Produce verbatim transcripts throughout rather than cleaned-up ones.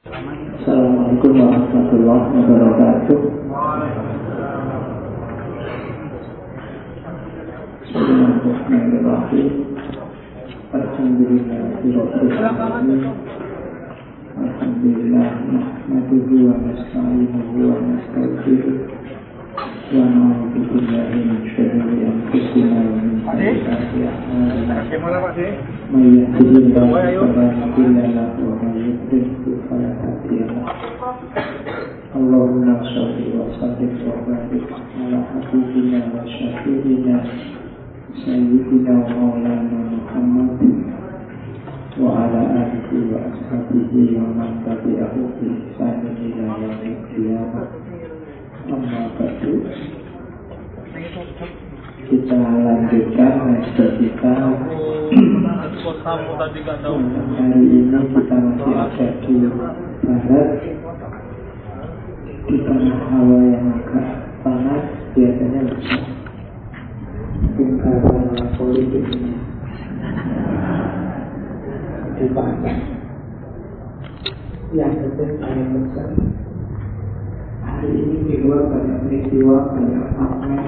Assalamualaikum warahmatullahi wabarakatuh. Bismillahirrahmanirrahim. Alhamdulillahirabbil alamin. Alhamdulillah nahmaduhu wa nasta'inuhu wa nastaghfiruh. Wa na'udzu billahi min syururi anfusina wa min sayyiati a'malina. May yahdihillahu fala mudilla lahu wa may yudlil fala hadiya lahu. Allahumma shalli wa sallim wa barik ala habibina wa syafi'ina sayyidina wa maulana Muhammad wa ala alihi wa ashabihi wa man tabi'ahu bi ihsanin ila yaumil qiyamah. Amma ba'du. Kita lanjutkan ngaji kita. Hari ini kita masih ada di barat, di tanah hawa yang agak panas, biasanya bisa mungkin karena politiknya di panas. Yang penting paling besar, hari ini di luar banyak peristiwa, banyak pamer,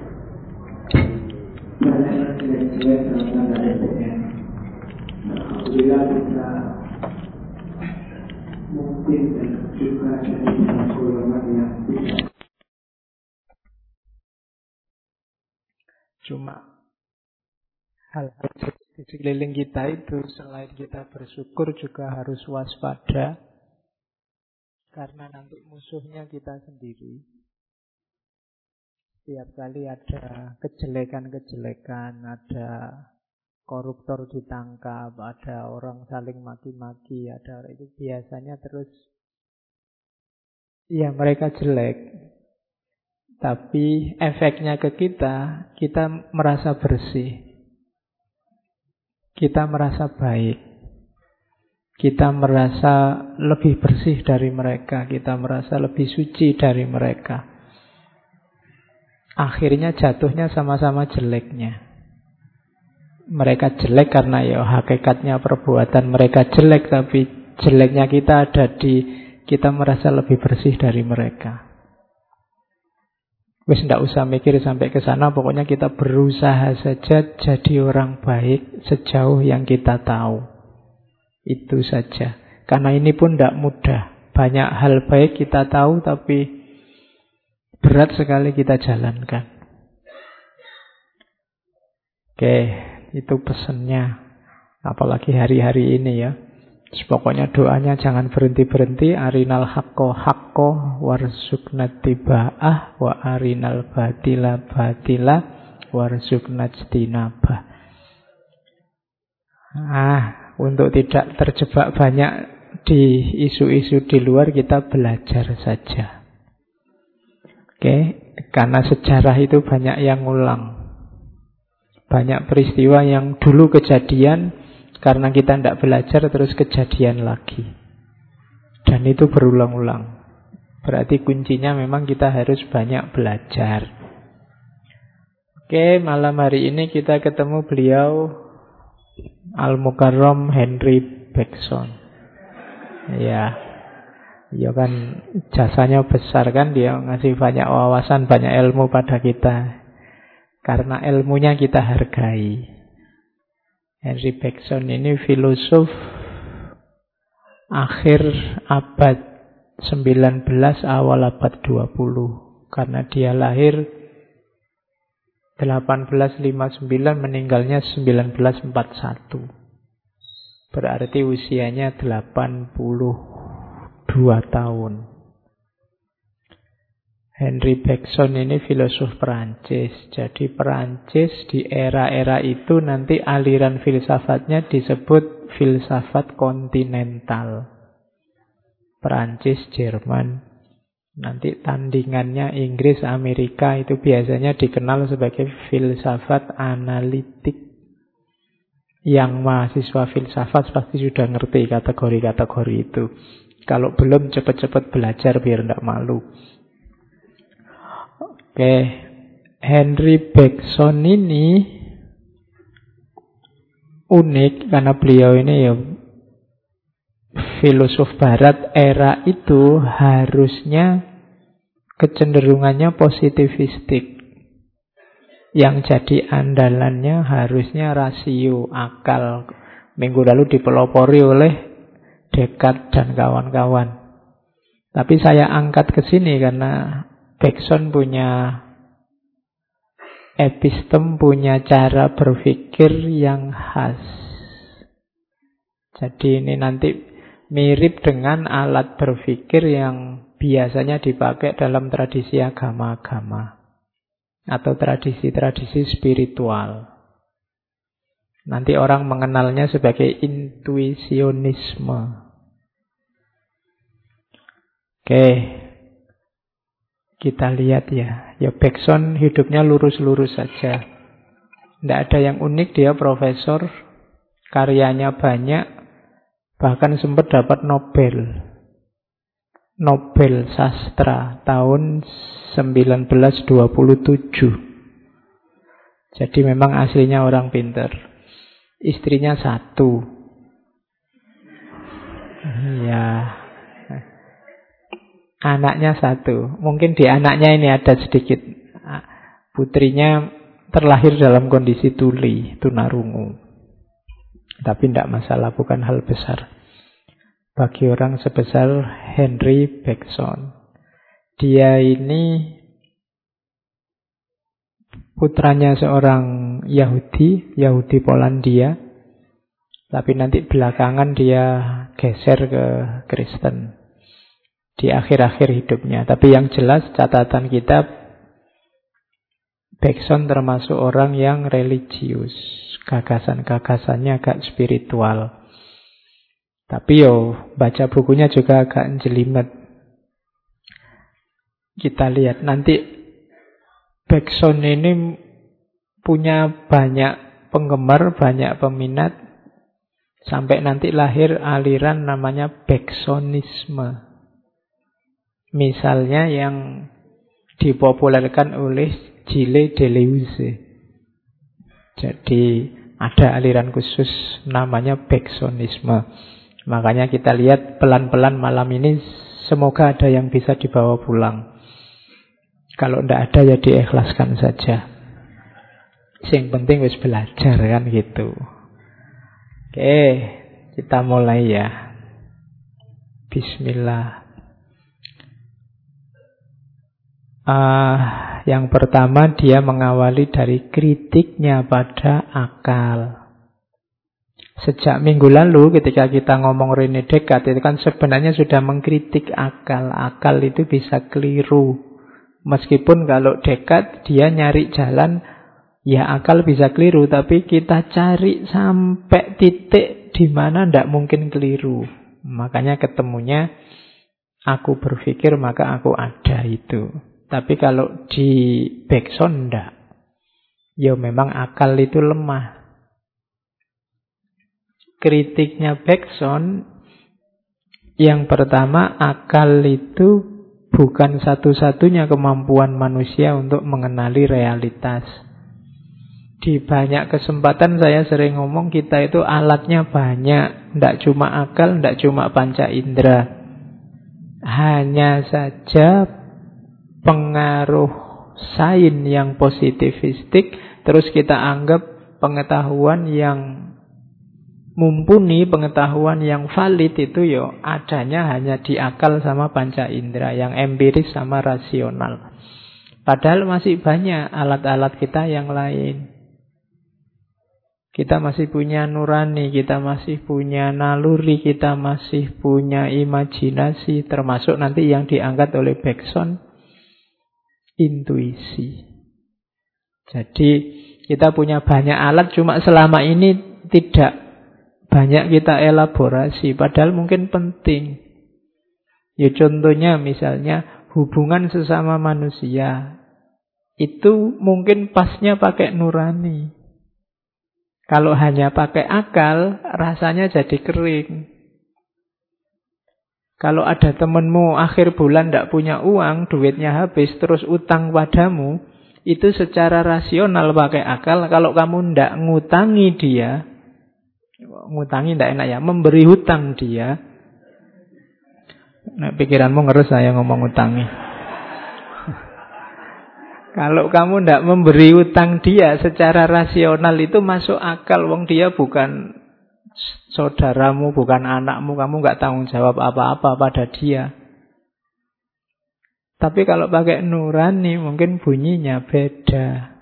banyak yang jelek-jelek dalam tanda kutip. Alhamdulillah kita mungkin dan juga dari golongan yang tidak. Cuma hal-hal di sekeliling kita itu selain kita bersyukur juga harus waspada, karena nanti musuhnya kita sendiri. Setiap kali ada kejelekan-kejelekan, ada koruptor ditangkap, ada orang saling maki-maki, ada itu biasanya terus ya mereka jelek. Tapi efeknya ke kita, kita merasa bersih. Kita merasa baik. Kita merasa lebih bersih dari mereka, kita merasa lebih suci dari mereka. Akhirnya jatuhnya sama-sama jeleknya. Mereka jelek karena ya hakikatnya perbuatan mereka jelek, tapi jeleknya kita ada di kita merasa lebih bersih dari mereka. Wis ndak usah mikir sampai ke sana, pokoknya kita berusaha saja jadi orang baik sejauh yang kita tahu. Itu saja. Karena ini pun ndak mudah. Banyak hal baik kita tahu tapi berat sekali kita jalankan. Oke, itu pesannya. Apalagi hari-hari ini ya. Pokoknya doanya jangan berhenti-berhenti. Arinal haqqo haqqo warzuqna tiba'ah wa arinal batila batila warzuqna ijtinabah. Ah, untuk tidak terjebak banyak di isu-isu di luar, kita belajar saja. Oke, karena sejarah itu banyak yang ngulang. Banyak peristiwa yang dulu kejadian, karena kita tidak belajar terus kejadian lagi. Dan itu berulang-ulang. Berarti kuncinya memang kita harus banyak belajar. Oke, malam hari ini kita ketemu beliau Al-Mukarram Henry Bergson. Ya, ya kan jasanya besar kan, dia ngasih banyak wawasan, banyak ilmu pada kita. Karena ilmunya kita hargai. Henry Bergson ini filosof akhir abad sembilan belas awal abad dua puluh. Karena dia lahir delapan belas lima puluh sembilan, meninggalnya sembilan belas empat puluh satu. Berarti usianya delapan puluh dua tahun. Henry Bergson ini filosof Perancis. Jadi Perancis di era-era itu nanti aliran filsafatnya disebut filsafat kontinental. Perancis, Jerman. Nanti tandingannya Inggris, Amerika itu biasanya dikenal sebagai filsafat analitik. Yang mahasiswa filsafat pasti sudah ngerti kategori-kategori itu. Kalau belum, cepat-cepat belajar biar tidak malu. Oke, Henry Bergson ini unik karena beliau ini ya filosof barat era itu harusnya kecenderungannya positivistik. Yang jadi andalannya harusnya rasio, akal. Minggu lalu dipelopori oleh Descartes dan kawan-kawan. Tapi saya angkat ke sini karena Bergson punya epistem, punya cara berpikir yang khas. Jadi ini nanti mirip dengan alat berpikir yang biasanya dipakai dalam tradisi agama-agama atau tradisi-tradisi spiritual. Nanti orang mengenalnya sebagai intuisionisme. Oke, kita lihat ya. Ya Bergson hidupnya lurus-lurus saja. Tidak ada yang unik, dia profesor, karyanya banyak, bahkan sempat dapat Nobel. Nobel Sastra tahun sembilan belas dua puluh tujuh. Jadi memang aslinya orang pinter. Istrinya satu. Ya. Anaknya satu. Mungkin di anaknya ini ada sedikit. Putrinya terlahir dalam kondisi tuli, tunarungu. Tapi tidak masalah, bukan hal besar bagi orang sebesar Henry Bergson. Dia ini putranya seorang Yahudi, Yahudi Polandia. Tapi nanti belakangan dia geser ke Kristen di akhir-akhir hidupnya. Tapi yang jelas catatan kita, Bergson termasuk orang yang religius. Gagasan-gagasannya agak spiritual. Tapi yo, baca bukunya juga agak jelimet. Kita lihat nanti Bergson ini punya banyak penggemar, banyak peminat. Sampai nanti lahir aliran namanya Bergsonisme. Misalnya yang dipopulerkan oleh Gilles Deleuze. Jadi ada aliran khusus namanya Bergsonisme. Makanya kita lihat pelan-pelan malam ini semoga ada yang bisa dibawa pulang. Kalau tidak ada ya diikhlaskan saja. Yang penting wis belajar kan gitu. Oke, kita mulai ya. Bismillah. Uh, yang pertama dia mengawali dari kritiknya pada akal. Sejak minggu lalu ketika kita ngomong René Descartes itu kan sebenarnya sudah mengkritik akal. Akal itu bisa keliru. Meskipun kalau Descartes dia nyari jalan, ya akal bisa keliru. Tapi kita cari sampai titik di mana tidak mungkin keliru. Makanya ketemunya aku berpikir maka aku ada itu. Tapi kalau di Bergson enggak. Ya memang akal itu lemah. Kritiknya Bergson yang pertama, akal itu bukan satu-satunya kemampuan manusia untuk mengenali realitas. Di banyak kesempatan saya sering ngomong kita itu alatnya banyak. Tidak cuma akal, tidak cuma panca indera. Hanya saja pengaruh sains yang positivistik terus kita anggap pengetahuan yang mumpuni, pengetahuan yang valid itu yo adanya hanya di akal sama panca indera, yang empiris sama rasional. Padahal masih banyak alat-alat kita yang lain. Kita masih punya nurani, kita masih punya naluri, kita masih punya imajinasi, termasuk nanti yang diangkat oleh Bergson, intuisi. Jadi kita punya banyak alat, cuma selama ini tidak banyak kita elaborasi, padahal mungkin penting. Ya contohnya misalnya hubungan sesama manusia, itu mungkin pasnya pakai nurani. Kalau hanya pakai akal, rasanya jadi kering. Kalau ada temenmu akhir bulan tidak punya uang, duitnya habis, terus utang padamu, itu secara rasional pakai akal. Kalau kamu tidak ngutangi dia, ngutangi tidak enak ya, memberi hutang dia, Nah, pikiranmu ngerus saya ngomong utangi. Kalau kamu tidak memberi utang dia secara rasional itu masuk akal. Wong dia bukan saudaramu, bukan anakmu. Kamu nggak tanggung jawab apa-apa pada dia. Tapi kalau pakai nurani mungkin bunyinya beda.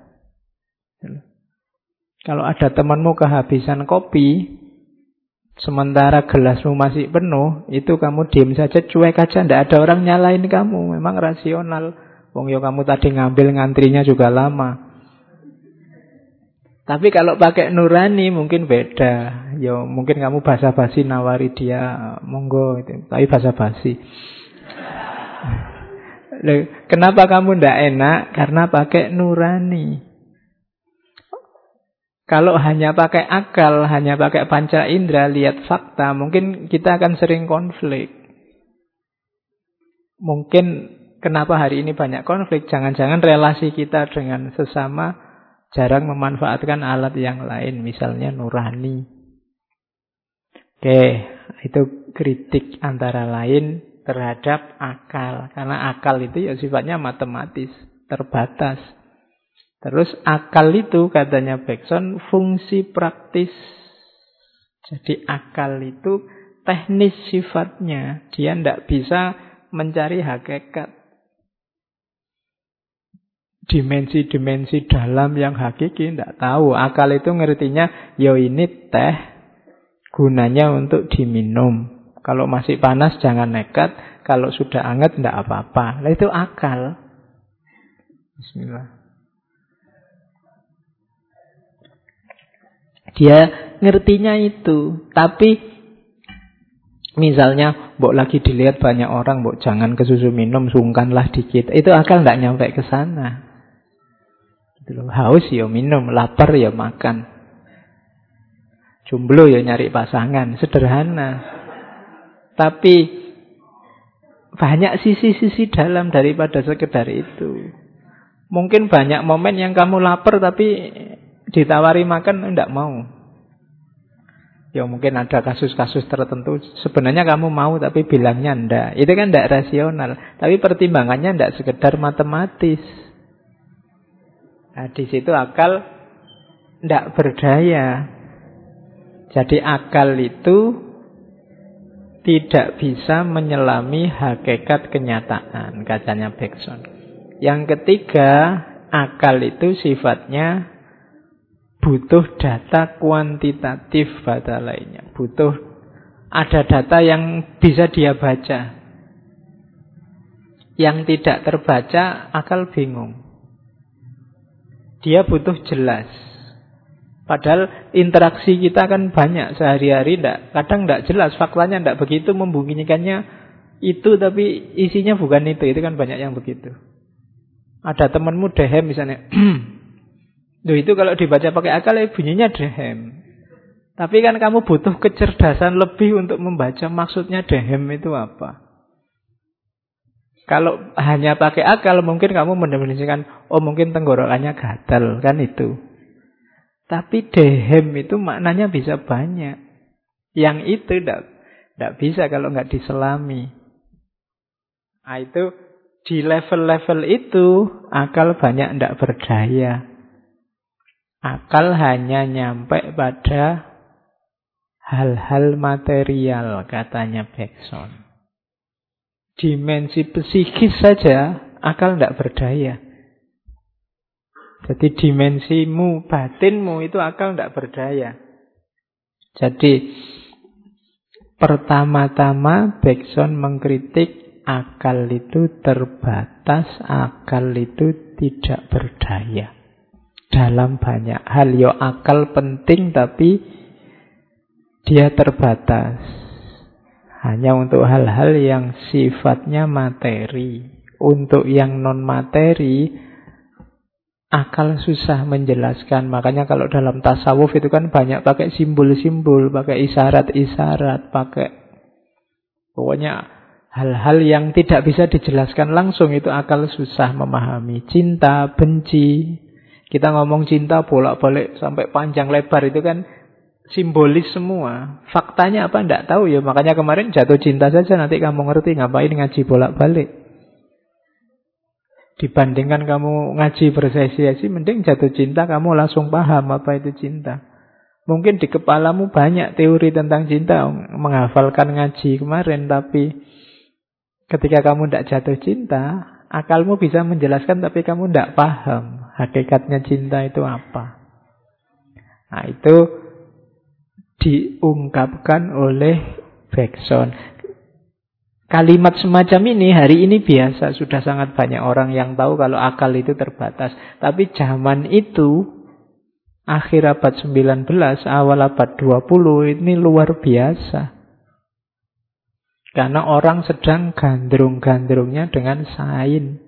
Kalau ada temanmu kehabisan kopi, sementara gelasmu masih penuh, itu kamu diam saja, cuek aja. Tidak ada orang nyalain kamu. Memang rasional. Wong yo kamu tadi ngambil, ngantrinya juga lama. Tapi kalau pakai nurani mungkin beda. Yo mungkin kamu basa-basi nawari dia, monggo itu. Tapi basa-basi. Kenapa kamu ndak enak? Karena pakai nurani. Kalau hanya pakai akal, hanya pakai panca indera, lihat fakta, mungkin kita akan sering konflik. Mungkin kenapa hari ini banyak konflik? Jangan-jangan relasi kita dengan sesama jarang memanfaatkan alat yang lain, misalnya nurani. Oke, itu kritik antara lain terhadap akal. Karena akal itu ya sifatnya matematis, terbatas. Terus akal itu katanya Bergson fungsi praktis. Jadi akal itu teknis sifatnya. Dia tidak bisa mencari hakikat. Dimensi-dimensi dalam yang hakiki tidak tahu. Akal itu ngertinya, yo ini teh gunanya untuk diminum. Kalau masih panas jangan nekat. Kalau sudah hangat tidak apa-apa. Nah, itu akal. Bismillah. Dia ngertinya itu. Tapi misalnya mbok lagi dilihat banyak orang, mbok jangan ke susu minum, sungkanlah dikit. Itu akal tidak nyampe ke sana. Haus ya minum, lapar ya makan. Jomblo ya nyari pasangan, sederhana. Tapi banyak sisi-sisi dalam daripada sekedar itu. Mungkin banyak momen yang kamu lapar tapi ditawari makan enggak mau. Ya mungkin ada kasus-kasus tertentu sebenarnya kamu mau tapi bilangnya enggak. Itu kan enggak rasional. Tapi pertimbangannya enggak sekedar matematis. Nah, di situ akal enggak berdaya. Jadi akal itu tidak bisa menyelami hakikat kenyataan, katanya Bergson. Yang ketiga, akal itu sifatnya butuh data kuantitatif pada lainnya. Butuh ada data yang bisa dia baca. Yang tidak terbaca, akal bingung. Dia butuh jelas. Padahal interaksi kita kan banyak sehari-hari. Enggak, kadang tidak jelas, faktanya tidak begitu, membunyikannya itu tapi isinya bukan itu. Itu kan banyak yang begitu. Ada temanmu dehem misalnya. Loh, itu kalau dibaca pakai akal ya bunyinya dehem. Tapi kan kamu butuh kecerdasan lebih untuk membaca maksudnya dehem itu apa. Kalau hanya pakai akal mungkin kamu mendefinisikan, oh mungkin tenggorokannya gatal, kan itu. Tapi dehem itu maknanya bisa banyak. Yang itu tidak bisa kalau nggak diselami. Nah, itu di level-level itu akal banyak tidak berdaya. Akal hanya nyampe pada hal-hal material, katanya Bergson. Dimensi psikis saja akal tidak berdaya. Jadi dimensimu, batinmu itu akal tidak berdaya. Jadi pertama-tama Bergson mengkritik akal itu terbatas, akal itu tidak berdaya. Dalam banyak hal, yo akal penting tapi dia terbatas. Hanya untuk hal-hal yang sifatnya materi. Untuk yang non-materi, akal susah menjelaskan. Makanya kalau dalam tasawuf itu kan banyak pakai simbol-simbol, pakai isyarat-isyarat, pakai pokoknya hal-hal yang tidak bisa dijelaskan langsung, itu akal susah memahami. Cinta, benci. Kita ngomong cinta bolak-balik sampai panjang lebar itu kan simbolis semua. Faktanya apa enggak tahu ya. Makanya kemarin jatuh cinta saja nanti kamu ngerti, ngapain ngaji bolak-balik. Dibandingkan kamu ngaji bersesi-sesi, mending jatuh cinta kamu langsung paham apa itu cinta. Mungkin di kepalamu banyak teori tentang cinta, menghafalkan ngaji kemarin, tapi ketika kamu tidak jatuh cinta, akalmu bisa menjelaskan tapi kamu tidak paham hakikatnya cinta itu apa. Nah, itu diungkapkan oleh Bergson. Kalimat semacam ini hari ini biasa, sudah sangat banyak orang yang tahu kalau akal itu terbatas. Tapi zaman itu, akhir abad sembilan belas, awal abad dua puluh, ini luar biasa. Karena orang sedang gandrung-gandrungnya dengan sains.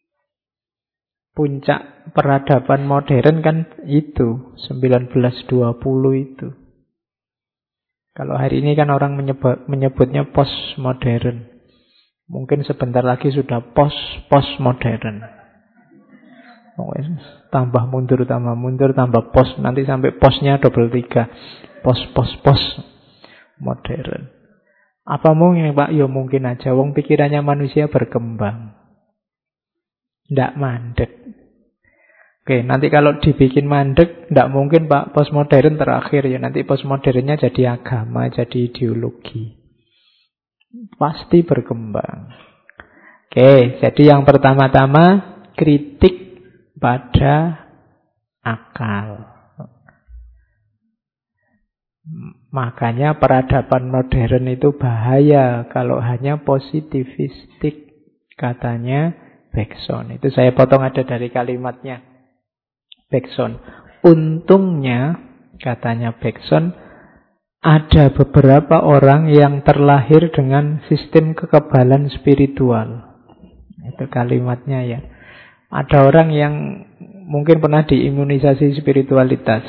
Puncak peradaban modern kan itu, sembilan belas dua puluh itu. Kalau hari ini kan orang menyebut, menyebutnya postmodern. Mungkin sebentar lagi sudah post-postmodern. Oh, tambah mundur, tambah mundur, tambah post. Nanti sampai postnya double tiga. Post-post-post modern. Apa mungkin Pak? Ya mungkin aja. Wong pikirannya manusia berkembang. Tidak mandek. Oke, nanti kalau dibikin mandek, tidak mungkin Pak postmodern terakhir ya. Nanti postmodernnya jadi agama, jadi ideologi. Pasti berkembang. Oke, jadi yang pertama-tama kritik pada akal. Makanya peradaban modern itu bahaya kalau hanya positivistik, katanya Bergson. Itu saya potong ada dari kalimatnya Bergson. Untungnya, katanya Bergson, ada beberapa orang yang terlahir dengan sistem kekebalan spiritual. Itu kalimatnya ya. Ada orang yang mungkin pernah diimunisasi spiritualitas.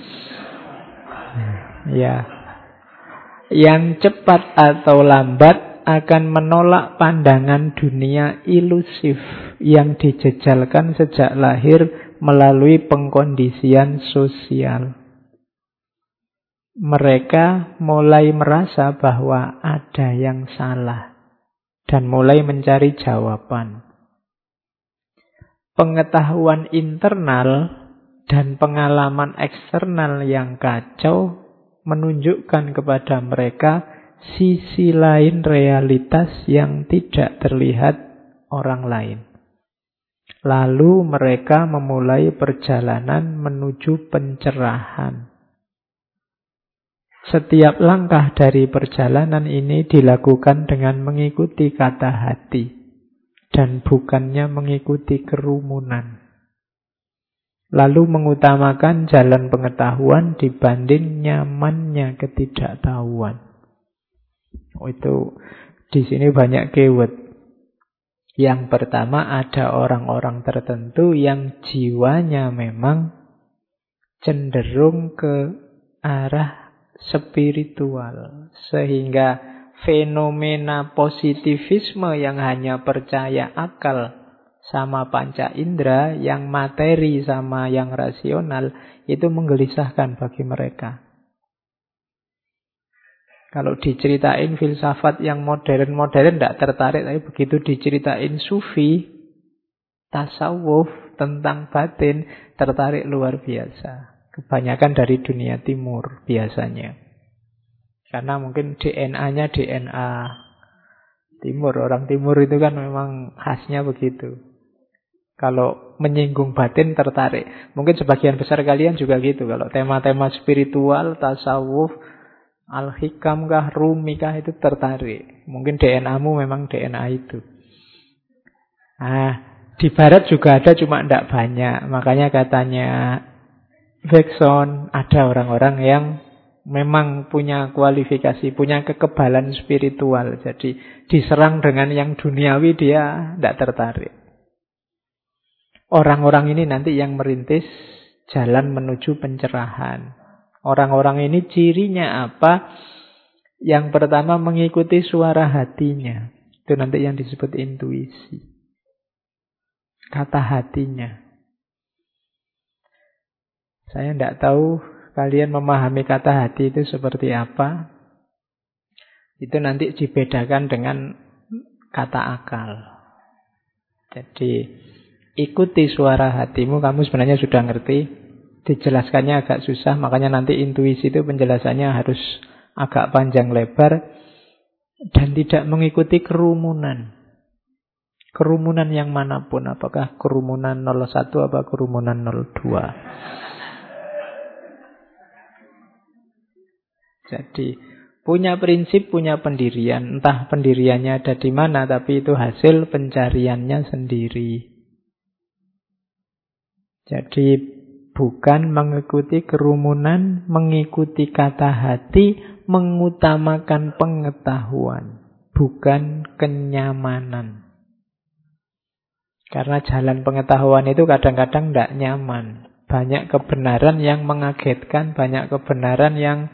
Ya. Yang cepat atau lambat akan menolak pandangan dunia ilusif yang dijejalkan sejak lahir melalui pengkondisian sosial. Mereka mulai merasa bahwa ada yang salah dan mulai mencari jawaban. Pengetahuan internal dan pengalaman eksternal yang kacau menunjukkan kepada mereka sisi lain realitas yang tidak terlihat orang lain. Lalu mereka memulai perjalanan menuju pencerahan. Setiap langkah dari perjalanan ini dilakukan dengan mengikuti kata hati dan bukannya mengikuti kerumunan. Lalu mengutamakan jalan pengetahuan dibanding nyamannya ketidaktahuan. Oh, itu di sini banyak keyword. Yang pertama, ada orang-orang tertentu yang jiwanya memang cenderung ke arah spiritual, sehingga fenomena positivisme yang hanya percaya akal sama panca indera, yang materi sama yang rasional, itu menggelisahkan bagi mereka. Kalau diceritain filsafat yang modern-modern tidak tertarik, tapi begitu diceritain sufi, tasawuf, tentang batin, tertarik luar biasa. Kebanyakan dari dunia timur biasanya. Karena mungkin D N A-nya D N A timur. Orang timur itu kan memang khasnya begitu. Kalau menyinggung batin tertarik. Mungkin sebagian besar kalian juga gitu. Kalau tema-tema spiritual, tasawuf, al-hikam kah, rumi kah, itu tertarik. Mungkin D N A-mu memang D N A itu. Nah, di barat juga ada, cuma tidak banyak. Makanya katanya Bergson, ada orang-orang yang memang punya kualifikasi, punya kekebalan spiritual. Jadi diserang dengan yang duniawi dia tidak tertarik. Orang-orang ini nanti yang merintis jalan menuju pencerahan. Orang-orang ini cirinya apa? Yang pertama mengikuti suara hatinya. Itu nanti yang disebut intuisi. Kata hatinya. Saya tidak tahu kalian memahami kata hati itu seperti apa, itu nanti dibedakan dengan kata akal. Jadi ikuti suara hatimu, kamu sebenarnya sudah ngerti. Dijelaskannya agak susah, makanya nanti intuisi itu penjelasannya harus agak panjang lebar. Dan tidak mengikuti kerumunan. Kerumunan yang manapun, apakah kerumunan nol satu apa kerumunan nol dua. Jadi punya prinsip, punya pendirian. Entah pendiriannya ada di mana, tapi itu hasil pencariannya sendiri. Jadi bukan mengikuti kerumunan, mengikuti kata hati, mengutamakan pengetahuan, bukan kenyamanan. Karena jalan pengetahuan itu kadang-kadang tidak nyaman. Banyak kebenaran yang mengagetkan, banyak kebenaran yang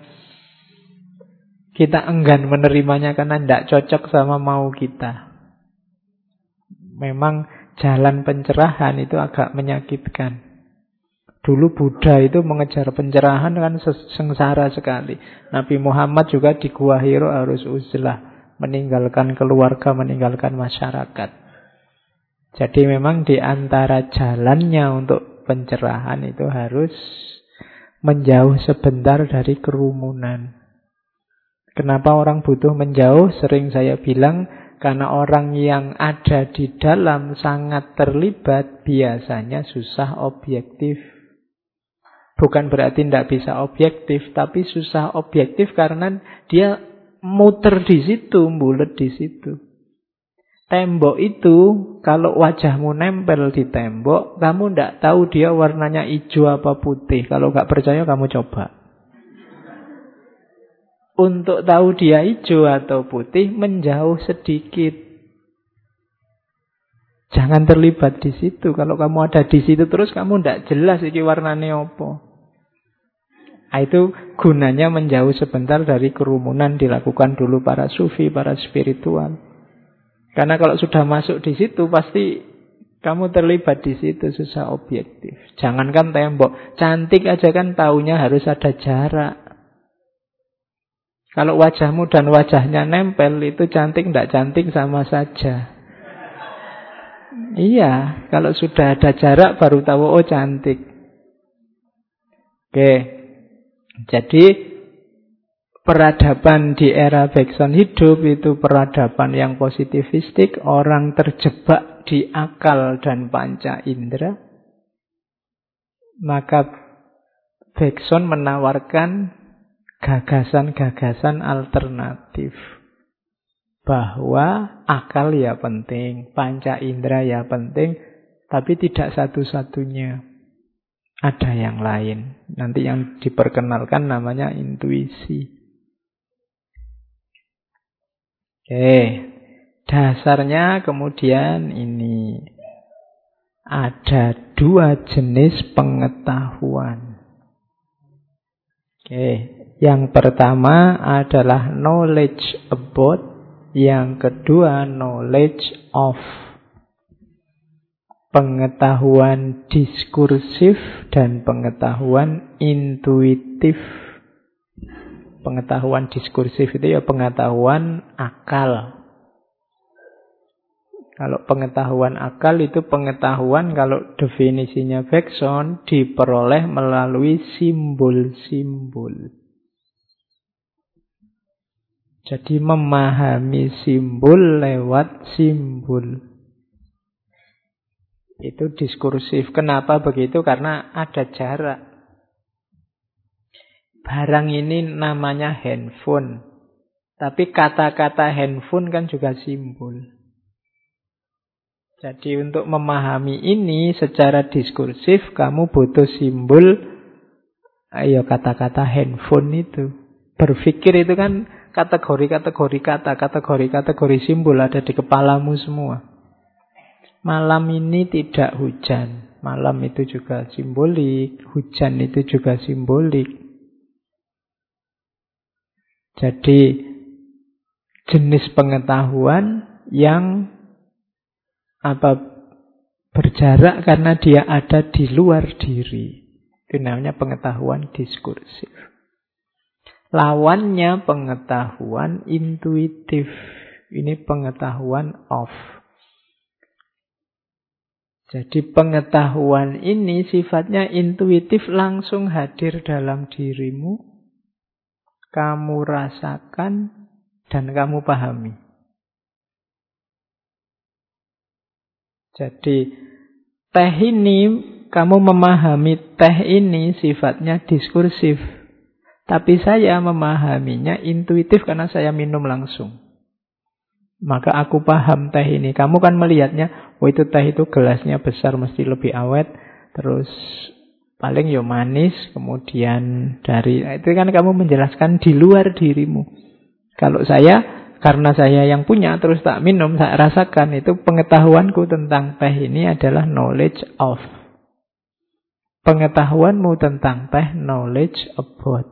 kita enggan menerimanya karena tidak cocok sama mau kita. Memang jalan pencerahan itu agak menyakitkan. Dulu Buddha itu mengejar pencerahan kan sengsara sekali. Nabi Muhammad juga di Gua Hiro harus uzlah, meninggalkan keluarga, meninggalkan masyarakat. Jadi memang di antara jalannya untuk pencerahan itu harus menjauh sebentar dari kerumunan. Kenapa orang butuh menjauh? Sering saya bilang, karena orang yang ada di dalam sangat terlibat, biasanya susah objektif. Bukan berarti tidak bisa objektif, tapi susah objektif karena dia muter di situ, bulet di situ. Tembok itu, kalau wajahmu nempel di tembok, kamu tidak tahu dia warnanya hijau apa putih. Kalau nggak percaya, kamu coba. Untuk tahu dia hijau atau putih, menjauh sedikit. Jangan terlibat di situ. Kalau kamu ada di situ terus, kamu tidak jelas ini warnanya apa. Itu gunanya menjauh sebentar dari kerumunan, dilakukan dulu para sufi, para spiritual. Karena kalau sudah masuk di situ, pasti kamu terlibat di situ, susah objektif. Jangankan tembok, cantik aja kan taunya harus ada jarak. Kalau wajahmu dan wajahnya nempel, itu cantik tidak cantik sama saja. Iya, kalau sudah ada jarak baru tahu, oh cantik. Oke. Jadi peradaban di era Bergson hidup itu peradaban yang positivistik. Orang terjebak di akal dan panca indera. Maka Bergson menawarkan gagasan-gagasan alternatif. Bahwa akal ya penting, panca indera ya penting, tapi tidak satu-satunya. Ada yang lain. Nanti yang diperkenalkan namanya intuisi. Oke. Dasarnya kemudian ini. Ada dua jenis pengetahuan. Oke. Yang pertama adalah knowledge about. Yang kedua knowledge of. Pengetahuan diskursif dan pengetahuan intuitif. Pengetahuan diskursif itu ya pengetahuan akal. Kalau pengetahuan akal itu pengetahuan, kalau definisinya Bergson, diperoleh melalui simbol-simbol. Jadi memahami simbol lewat simbol. Itu diskursif. Kenapa begitu? Karena ada jarak. Barang ini namanya handphone. Tapi kata-kata handphone kan juga simbol. Jadi untuk memahami ini secara diskursif, kamu butuh simbol. Ayo kata-kata handphone itu. Berpikir itu kan kategori-kategori kata, kategori-kategori simbol ada di kepalamu semua. Malam ini tidak hujan. Malam itu juga simbolik. Hujan itu juga simbolik. Jadi jenis pengetahuan yang apa berjarak karena dia ada di luar diri. Itu namanya pengetahuan diskursif. Lawannya pengetahuan intuitif. Ini pengetahuan off. Jadi pengetahuan ini sifatnya intuitif, langsung hadir dalam dirimu. Kamu rasakan dan kamu pahami. Jadi teh ini, kamu memahami teh ini sifatnya diskursif. Tapi saya memahaminya intuitif karena saya minum langsung. Maka aku paham teh ini. Kamu kan melihatnya, oh itu teh itu gelasnya besar, mesti lebih awet. Terus paling ya manis. Kemudian dari, itu kan kamu menjelaskan di luar dirimu. Kalau saya, karena saya yang punya, terus tak minum, saya rasakan. Itu pengetahuanku tentang teh ini adalah knowledge of. Pengetahuanmu tentang teh, knowledge about.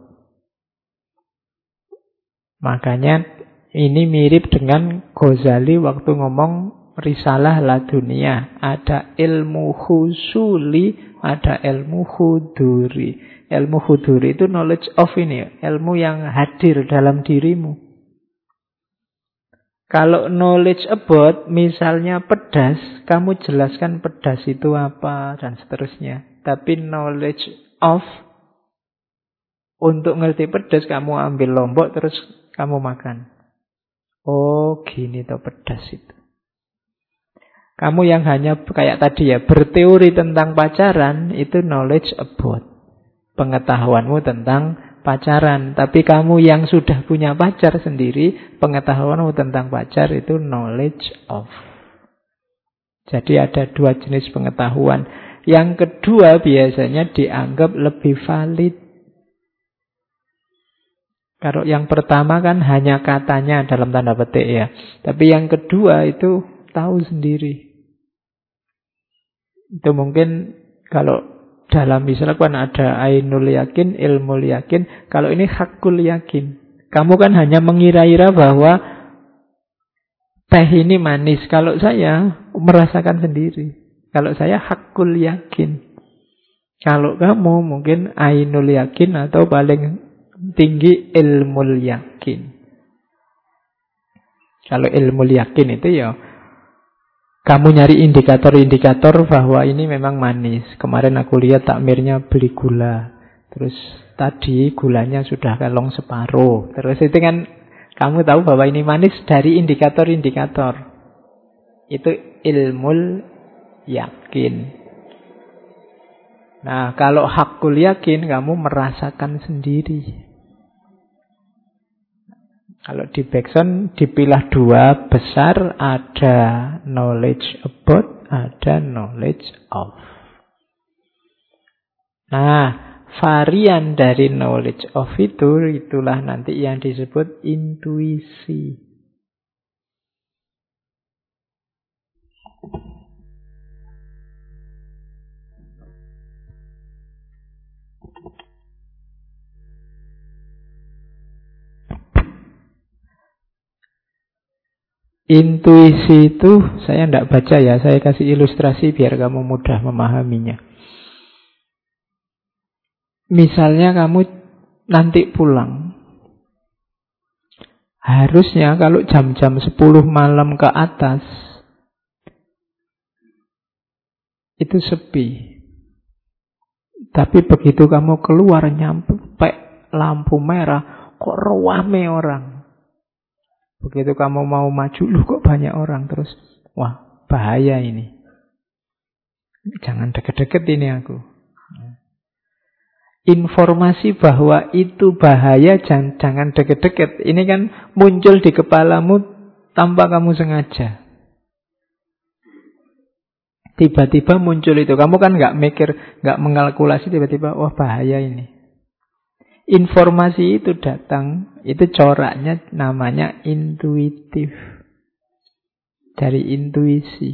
Makanya ini mirip dengan Ghazali waktu ngomong Risalah Laduniyah. Ada ilmu husuli, ada ilmu huduri. Ilmu huduri itu knowledge of ini, ilmu yang hadir dalam dirimu. Kalau knowledge about, misalnya pedas, kamu jelaskan pedas itu apa, dan seterusnya. Tapi knowledge of, untuk ngerti pedas, kamu ambil lombok, terus kamu makan. Oh, gini toh pedas itu. Kamu yang hanya kayak tadi ya, berteori tentang pacaran, itu knowledge about. Pengetahuanmu tentang pacaran. Tapi kamu yang sudah punya pacar sendiri, pengetahuanmu tentang pacar itu knowledge of. Jadi ada dua jenis pengetahuan. Yang kedua biasanya dianggap lebih valid. Kalau yang pertama kan hanya katanya dalam tanda petik ya. Tapi yang kedua itu tahu sendiri. Itu mungkin kalau dalam Islam kan ada ainul yakin, ilmul yakin. Kalau ini hakul yakin. Kamu kan hanya mengira-ira bahwa teh ini manis. Kalau saya merasakan sendiri. Kalau saya hakul yakin. Kalau kamu mungkin ainul yakin atau paling tinggi ilmul yakin. Kalau ilmul yakin itu ya kamu nyari indikator-indikator bahwa ini memang manis. Kemarin aku lihat takmirnya beli gula. Terus tadi gulanya sudah kalong separuh. Terus itu kan kamu tahu bahwa ini manis dari indikator-indikator. Itu ilmul yakin. Nah, kalau hakul yakin kamu merasakan sendiri. Kalau di background dipilah dua besar, ada knowledge about, ada knowledge of. Nah, varian dari knowledge of itu, itulah nanti yang disebut intuisi. Intuisi itu saya tidak baca ya, saya kasih ilustrasi biar kamu mudah memahaminya. Misalnya kamu nanti pulang. Harusnya kalau jam-jam sepuluh malam ke atas itu sepi. Tapi begitu kamu keluar nyampe lampu merah, kok rame orang. Begitu kamu mau maju, loh kok banyak orang. Terus, wah bahaya ini. Jangan deket-deket ini aku. Informasi bahwa itu bahaya, jangan, jangan deket-deket. Ini kan muncul di kepalamu tanpa kamu sengaja. Tiba-tiba muncul itu. Kamu kan gak mikir, gak mengalkulasi, tiba-tiba, wah bahaya ini. Informasi itu datang, itu coraknya namanya intuitif. Dari intuisi.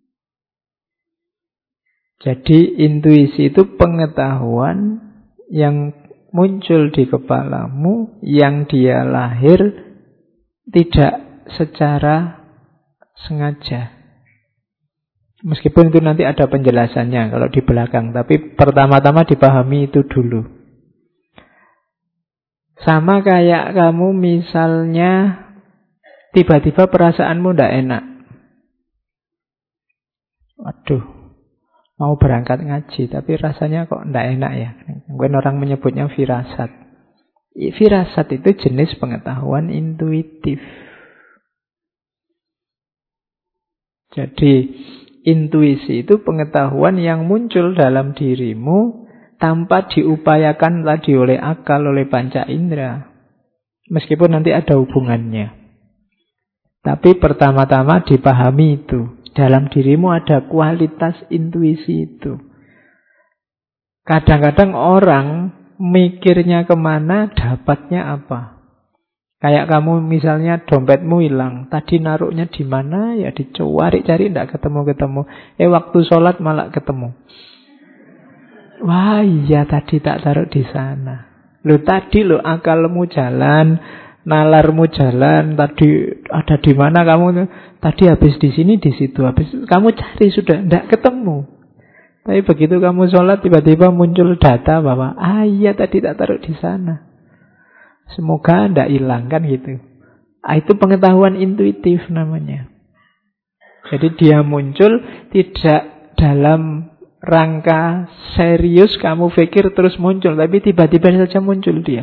Jadi intuisi itu pengetahuan yang muncul di kepalamu, yang dia lahir tidak secara sengaja. Meskipun itu nanti ada penjelasannya kalau di belakang, tapi pertama-tama dipahami itu dulu. Sama kayak kamu misalnya tiba-tiba perasaanmu ndak enak. Waduh, mau berangkat ngaji tapi rasanya kok ndak enak ya. Mungkin orang menyebutnya firasat. Firasat itu jenis pengetahuan intuitif. Jadi intuisi itu pengetahuan yang muncul dalam dirimu tanpa diupayakan tadi oleh akal, oleh panca indera. Meskipun nanti ada hubungannya. Tapi pertama-tama dipahami itu. Dalam dirimu ada kualitas intuisi itu. Kadang-kadang orang mikirnya kemana, dapatnya apa. Kayak kamu misalnya dompetmu hilang. Tadi naruhnya di mana ya dicari-cari tidak ketemu-ketemu. Eh waktu sholat malah ketemu. Wah iya tadi tak taruh di sana. Lu tadi lo akalmu jalan, nalarmu jalan, tadi ada di mana kamu? Tadi habis di sini, di situ. Habis kamu cari sudah tidak ketemu. Tapi begitu kamu sholat tiba-tiba muncul data bahwa ah iya tadi tak taruh di sana. Semoga tidak hilang kan gitu. Ah, itu pengetahuan intuitif namanya. Jadi dia muncul tidak dalam rangka serius kamu pikir terus muncul, tapi tiba-tiba saja muncul dia.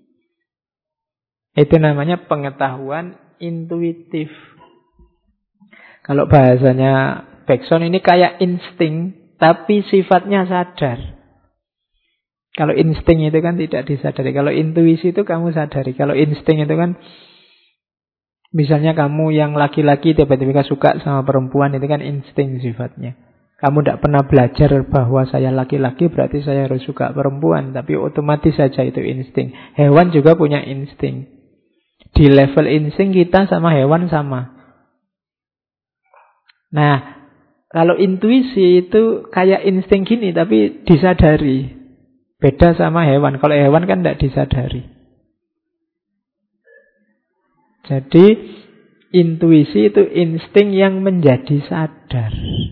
Itu namanya pengetahuan intuitif. Kalau bahasanya Bergson ini kayak insting, tapi sifatnya sadar. Kalau insting itu kan tidak disadari. Kalau intuisi itu kamu sadari. Kalau insting itu kan, misalnya kamu yang laki-laki tiba-tiba suka sama perempuan, itu kan insting sifatnya. Kamu tidak pernah belajar bahwa saya laki-laki berarti saya harus suka perempuan. Tapi otomatis saja itu insting. Hewan juga punya insting. Di level insting kita sama hewan sama. Nah, kalau intuisi itu kayak insting gini tapi disadari. Beda sama hewan. Kalau hewan kan tidak disadari. Jadi intuisi itu insting yang menjadi sadar.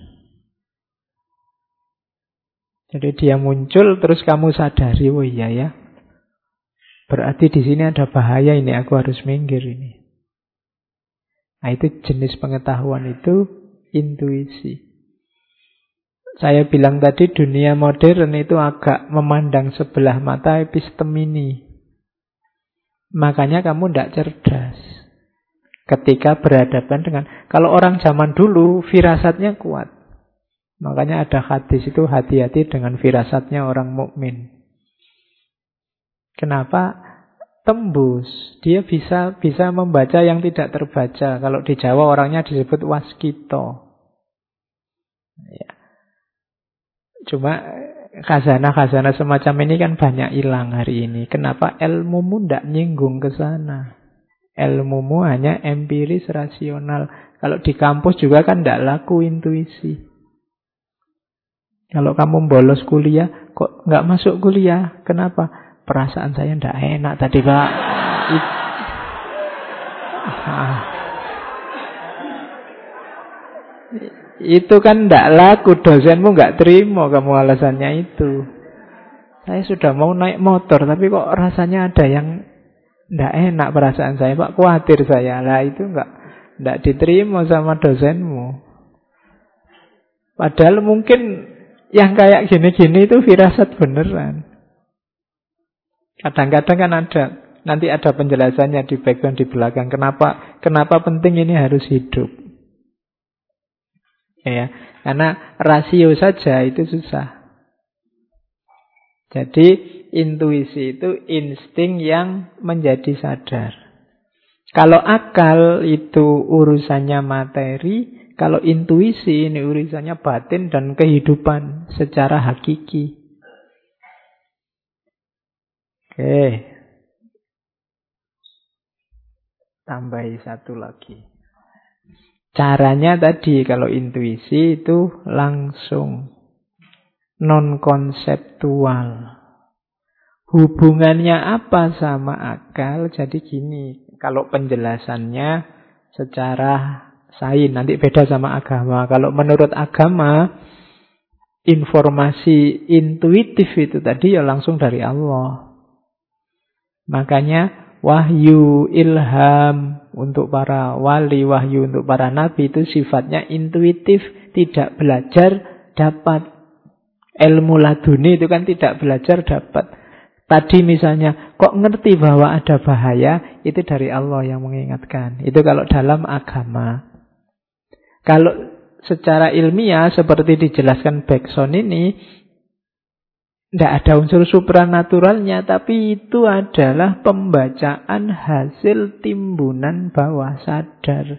Jadi dia muncul terus kamu sadari, oh iya ya. Berarti di sini ada bahaya ini, aku harus minggir ini. Nah itu jenis pengetahuan itu intuisi. Saya bilang tadi dunia modern itu agak memandang sebelah mata epistemini. Makanya kamu tidak cerdas ketika berhadapan dengan... Kalau orang zaman dulu firasatnya kuat. Makanya ada hadis itu hati-hati dengan firasatnya orang mukmin. Kenapa? Tembus. Dia bisa bisa membaca yang tidak terbaca. Kalau di Jawa orangnya disebut waskito. Ya. Cuma khazanah-khazanah semacam ini kan banyak hilang hari ini. Kenapa? Ilmumu tidak nyinggung ke sana. Ilmumu hanya empiris rasional. Kalau di kampus juga kan tidak laku intuisi. Kalau kamu bolos kuliah, kok nggak masuk kuliah? Kenapa? Perasaan saya tidak enak tadi Pak. It... Ah. Itu kan tidak laku, dosenmu nggak terima kamu alasannya itu. Saya sudah mau naik motor, tapi kok rasanya ada yang tidak enak perasaan saya, Pak, khawatir saya. Lah itu nggak nggak diterima sama dosenmu. Padahal mungkin yang kayak gini-gini itu firasat beneran. Kadang-kadang kan ada, nanti ada penjelasannya di background di belakang. Kenapa kenapa penting ini harus hidup. Ya, karena rasio saja itu susah. Jadi intuisi itu insting yang menjadi sadar. Kalau akal itu urusannya materi, kalau intuisi ini urusannya batin dan kehidupan secara hakiki. Oke. Tambahi satu lagi. Caranya tadi kalau intuisi itu langsung non-konseptual. Hubungannya apa sama akal? Jadi gini, kalau penjelasannya secara sains, nanti beda sama agama. Kalau menurut agama, informasi intuitif itu tadi ya langsung dari Allah. Makanya wahyu, ilham untuk para wali, wahyu untuk para nabi itu sifatnya intuitif, tidak belajar, dapat. Ilmu laduni itu kan tidak belajar, dapat. Tadi misalnya, kok ngerti bahwa ada bahaya, itu dari Allah yang mengingatkan. Itu kalau dalam agama. Kalau secara ilmiah, seperti dijelaskan Bergson ini, tidak ada unsur supranaturalnya, tapi itu adalah pembacaan hasil timbunan bawah sadar.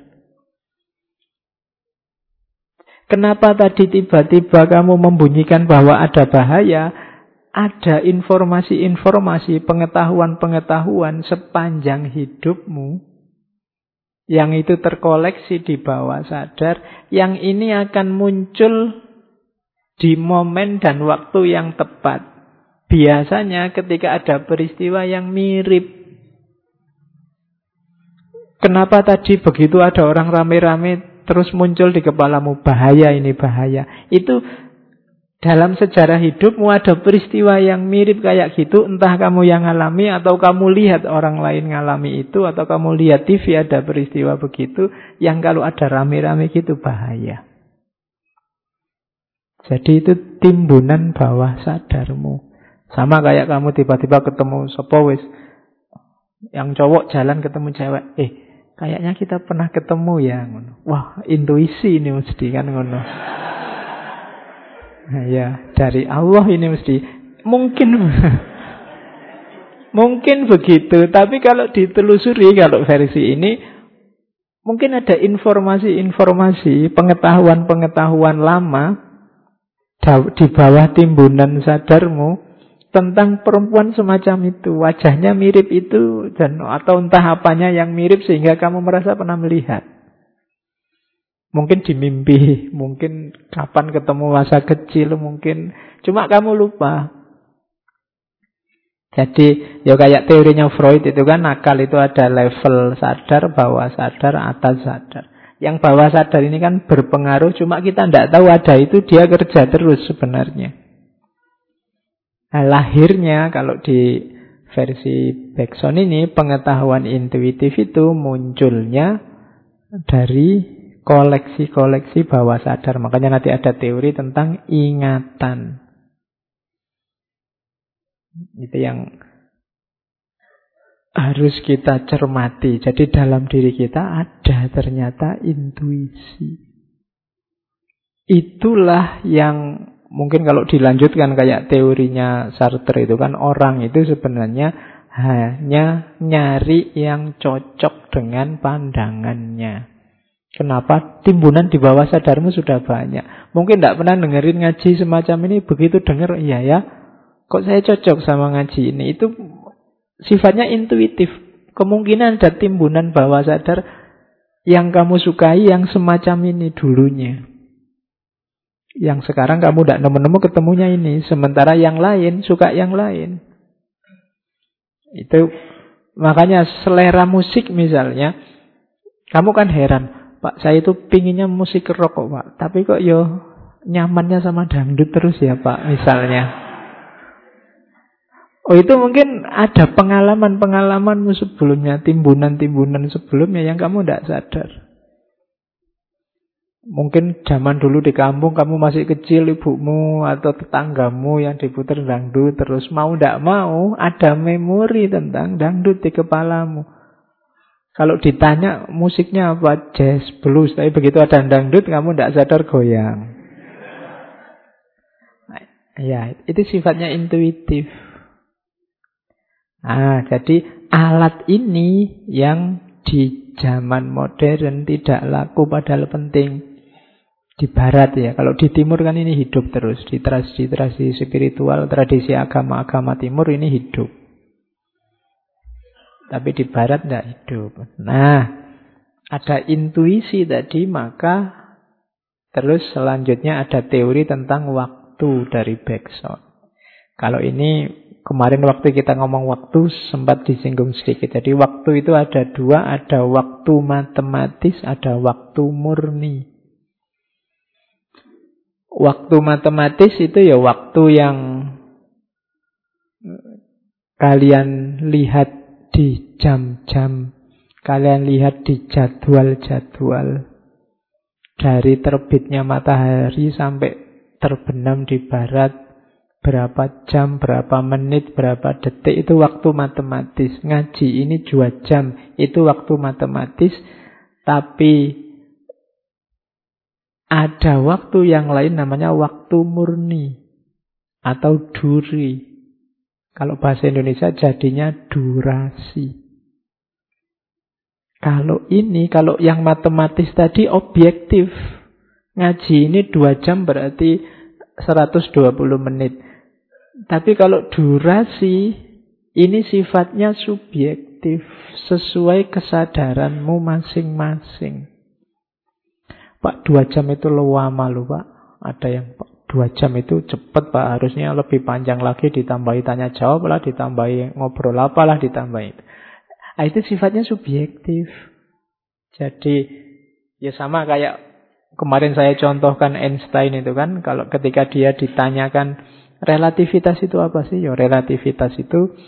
Kenapa tadi tiba-tiba kamu membunyikan bahwa ada bahaya? Ada informasi-informasi, pengetahuan-pengetahuan sepanjang hidupmu yang itu terkoleksi di bawah sadar, yang ini akan muncul di momen dan waktu yang tepat. Biasanya ketika ada peristiwa yang mirip. Kenapa tadi begitu ada orang rame-rame terus muncul di kepalamu, bahaya ini bahaya. Itu dalam sejarah hidupmu ada peristiwa yang mirip kayak gitu. Entah kamu yang ngalami atau kamu lihat orang lain ngalami itu, atau kamu lihat T V ada peristiwa begitu. Yang kalau ada rame-rame gitu bahaya. Jadi itu timbunan bawah sadarmu. Sama kayak kamu tiba-tiba ketemu sopo wis, yang cowok jalan ketemu cewek, eh kayaknya kita pernah ketemu ya. Wah, intuisi ini mesti kan ngono. Nah, ya, dari Allah ini mesti. Mungkin mungkin begitu, tapi kalau ditelusuri, kalau versi ini mungkin ada informasi-informasi, pengetahuan-pengetahuan lama di bawah timbunan sadarmu tentang perempuan semacam itu, wajahnya mirip itu, dan atau entah apanya yang mirip sehingga kamu merasa pernah melihat. Mungkin di mimpi, mungkin kapan ketemu masa kecil, mungkin cuma kamu lupa. Jadi ya kayak teorinya Freud itu kan, akal itu ada level sadar, bawah sadar, atas sadar. Yang bawah sadar ini kan berpengaruh, cuma kita tidak tahu ada itu, dia kerja terus sebenarnya. Nah, lahirnya kalau di versi Bergson ini, pengetahuan intuitif itu munculnya dari koleksi-koleksi bawah sadar. Makanya nanti ada teori tentang ingatan. Itu yang harus kita cermati. Jadi dalam diri kita ada ternyata intuisi. Itulah yang mungkin kalau dilanjutkan kayak teorinya Sartre itu kan, orang itu sebenarnya hanya nyari yang cocok dengan pandangannya. Kenapa? Timbunan di bawah sadarmu sudah banyak. Mungkin tidak pernah dengerin ngaji semacam ini, begitu dengar, iya ya, kok saya cocok sama ngaji ini. Itu sifatnya intuitif. Kemungkinan ada timbunan bawah sadar yang kamu sukai yang semacam ini dulunya. Yang sekarang kamu tidak nemu-nemu ketemunya ini. Sementara yang lain suka yang lain. Itu makanya selera musik misalnya, kamu kan heran, Pak, saya itu pinginnya musik rock kok Pak, tapi kok yo nyamannya sama dangdut terus ya Pak, misalnya. Oh, itu mungkin ada pengalaman-pengalamanmu sebelumnya, timbunan-timbunan sebelumnya yang kamu tidak sadar. Mungkin zaman dulu di kampung kamu masih kecil, ibumu atau tetanggamu yang diputar dangdut, terus mau tidak mau ada memori tentang dangdut di kepalamu. Kalau ditanya musiknya apa, jazz, blues, tapi begitu ada dangdut kamu tidak sadar goyang. Ya, itu sifatnya intuitif. Ah, jadi alat ini yang di zaman modern tidak laku padahal penting. Di barat ya, kalau di timur kan ini hidup terus. Di tradisi-tradisi spiritual, tradisi agama-agama timur ini hidup. Tapi di barat tidak hidup. Nah, ada intuisi tadi, maka terus selanjutnya ada teori tentang waktu dari Bergson. Kalau ini Kemarin waktu kita ngomong waktu sempat disinggung sedikit. Jadi waktu itu ada dua, ada waktu matematis, ada waktu murni. Waktu matematis itu ya waktu yang kalian lihat di jam-jam, kalian lihat di jadwal-jadwal. Dari terbitnya matahari sampai terbenam di barat, berapa jam, berapa menit, berapa detik, itu waktu matematis. Ngaji ini dua jam, itu waktu matematis. Tapi ada waktu yang lain namanya waktu murni atau duri. Kalau bahasa Indonesia jadinya durasi. Kalau ini, kalau yang matematis tadi objektif. Ngaji ini dua jam berarti seratus dua puluh menit. Tapi kalau durasi, ini sifatnya subjektif. Sesuai kesadaranmu masing-masing. Pak, dua jam itu lama loh Pak. Ada yang dua jam itu cepat Pak. Harusnya lebih panjang lagi, ditambahi tanya jawab lah, ditambahi ngobrol apalah, ditambahi. Nah, itu sifatnya subjektif. Jadi ya sama kayak kemarin saya contohkan Einstein itu kan. Kalau ketika dia ditanyakan relativitas itu apa sih? Ya relativitas itu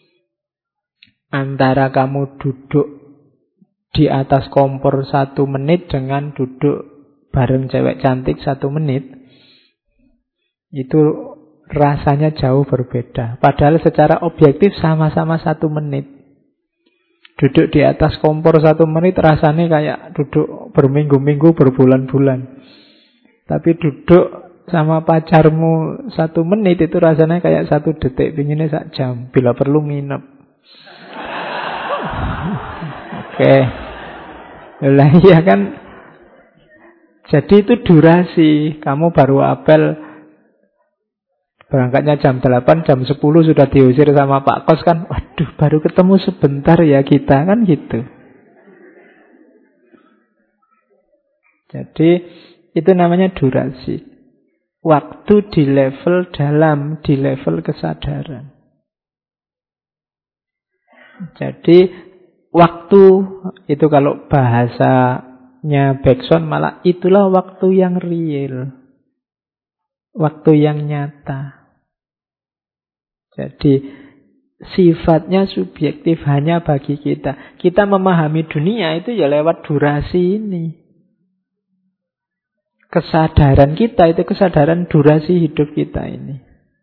antara kamu duduk di atas kompor satu menit dengan duduk bareng cewek cantik satu menit. Itu rasanya jauh berbeda. Padahal secara objektif sama-sama satu menit. Duduk di atas kompor satu menit rasanya kayak duduk berminggu-minggu, berbulan-bulan. Tapi duduk sama pacarmu satu menit itu rasanya kayak satu detik, pinginnya sak jam. Bila perlu nginep. Oke. Lah iya kan. Jadi itu durasi. Kamu baru apel berangkatnya jam delapan, jam sepuluh sudah diusir sama Pak Kos kan. Waduh, baru ketemu sebentar ya kita, kan gitu. Jadi itu namanya durasi. Waktu di level dalam, di level kesadaran. Jadi waktu itu kalau bahasanya Bergson malah itulah waktu yang real. Waktu yang nyata. Jadi sifatnya subjektif hanya bagi kita. Kita memahami dunia itu ya lewat durasi ini. Kesadaran kita itu kesadaran durasi hidup kita ini.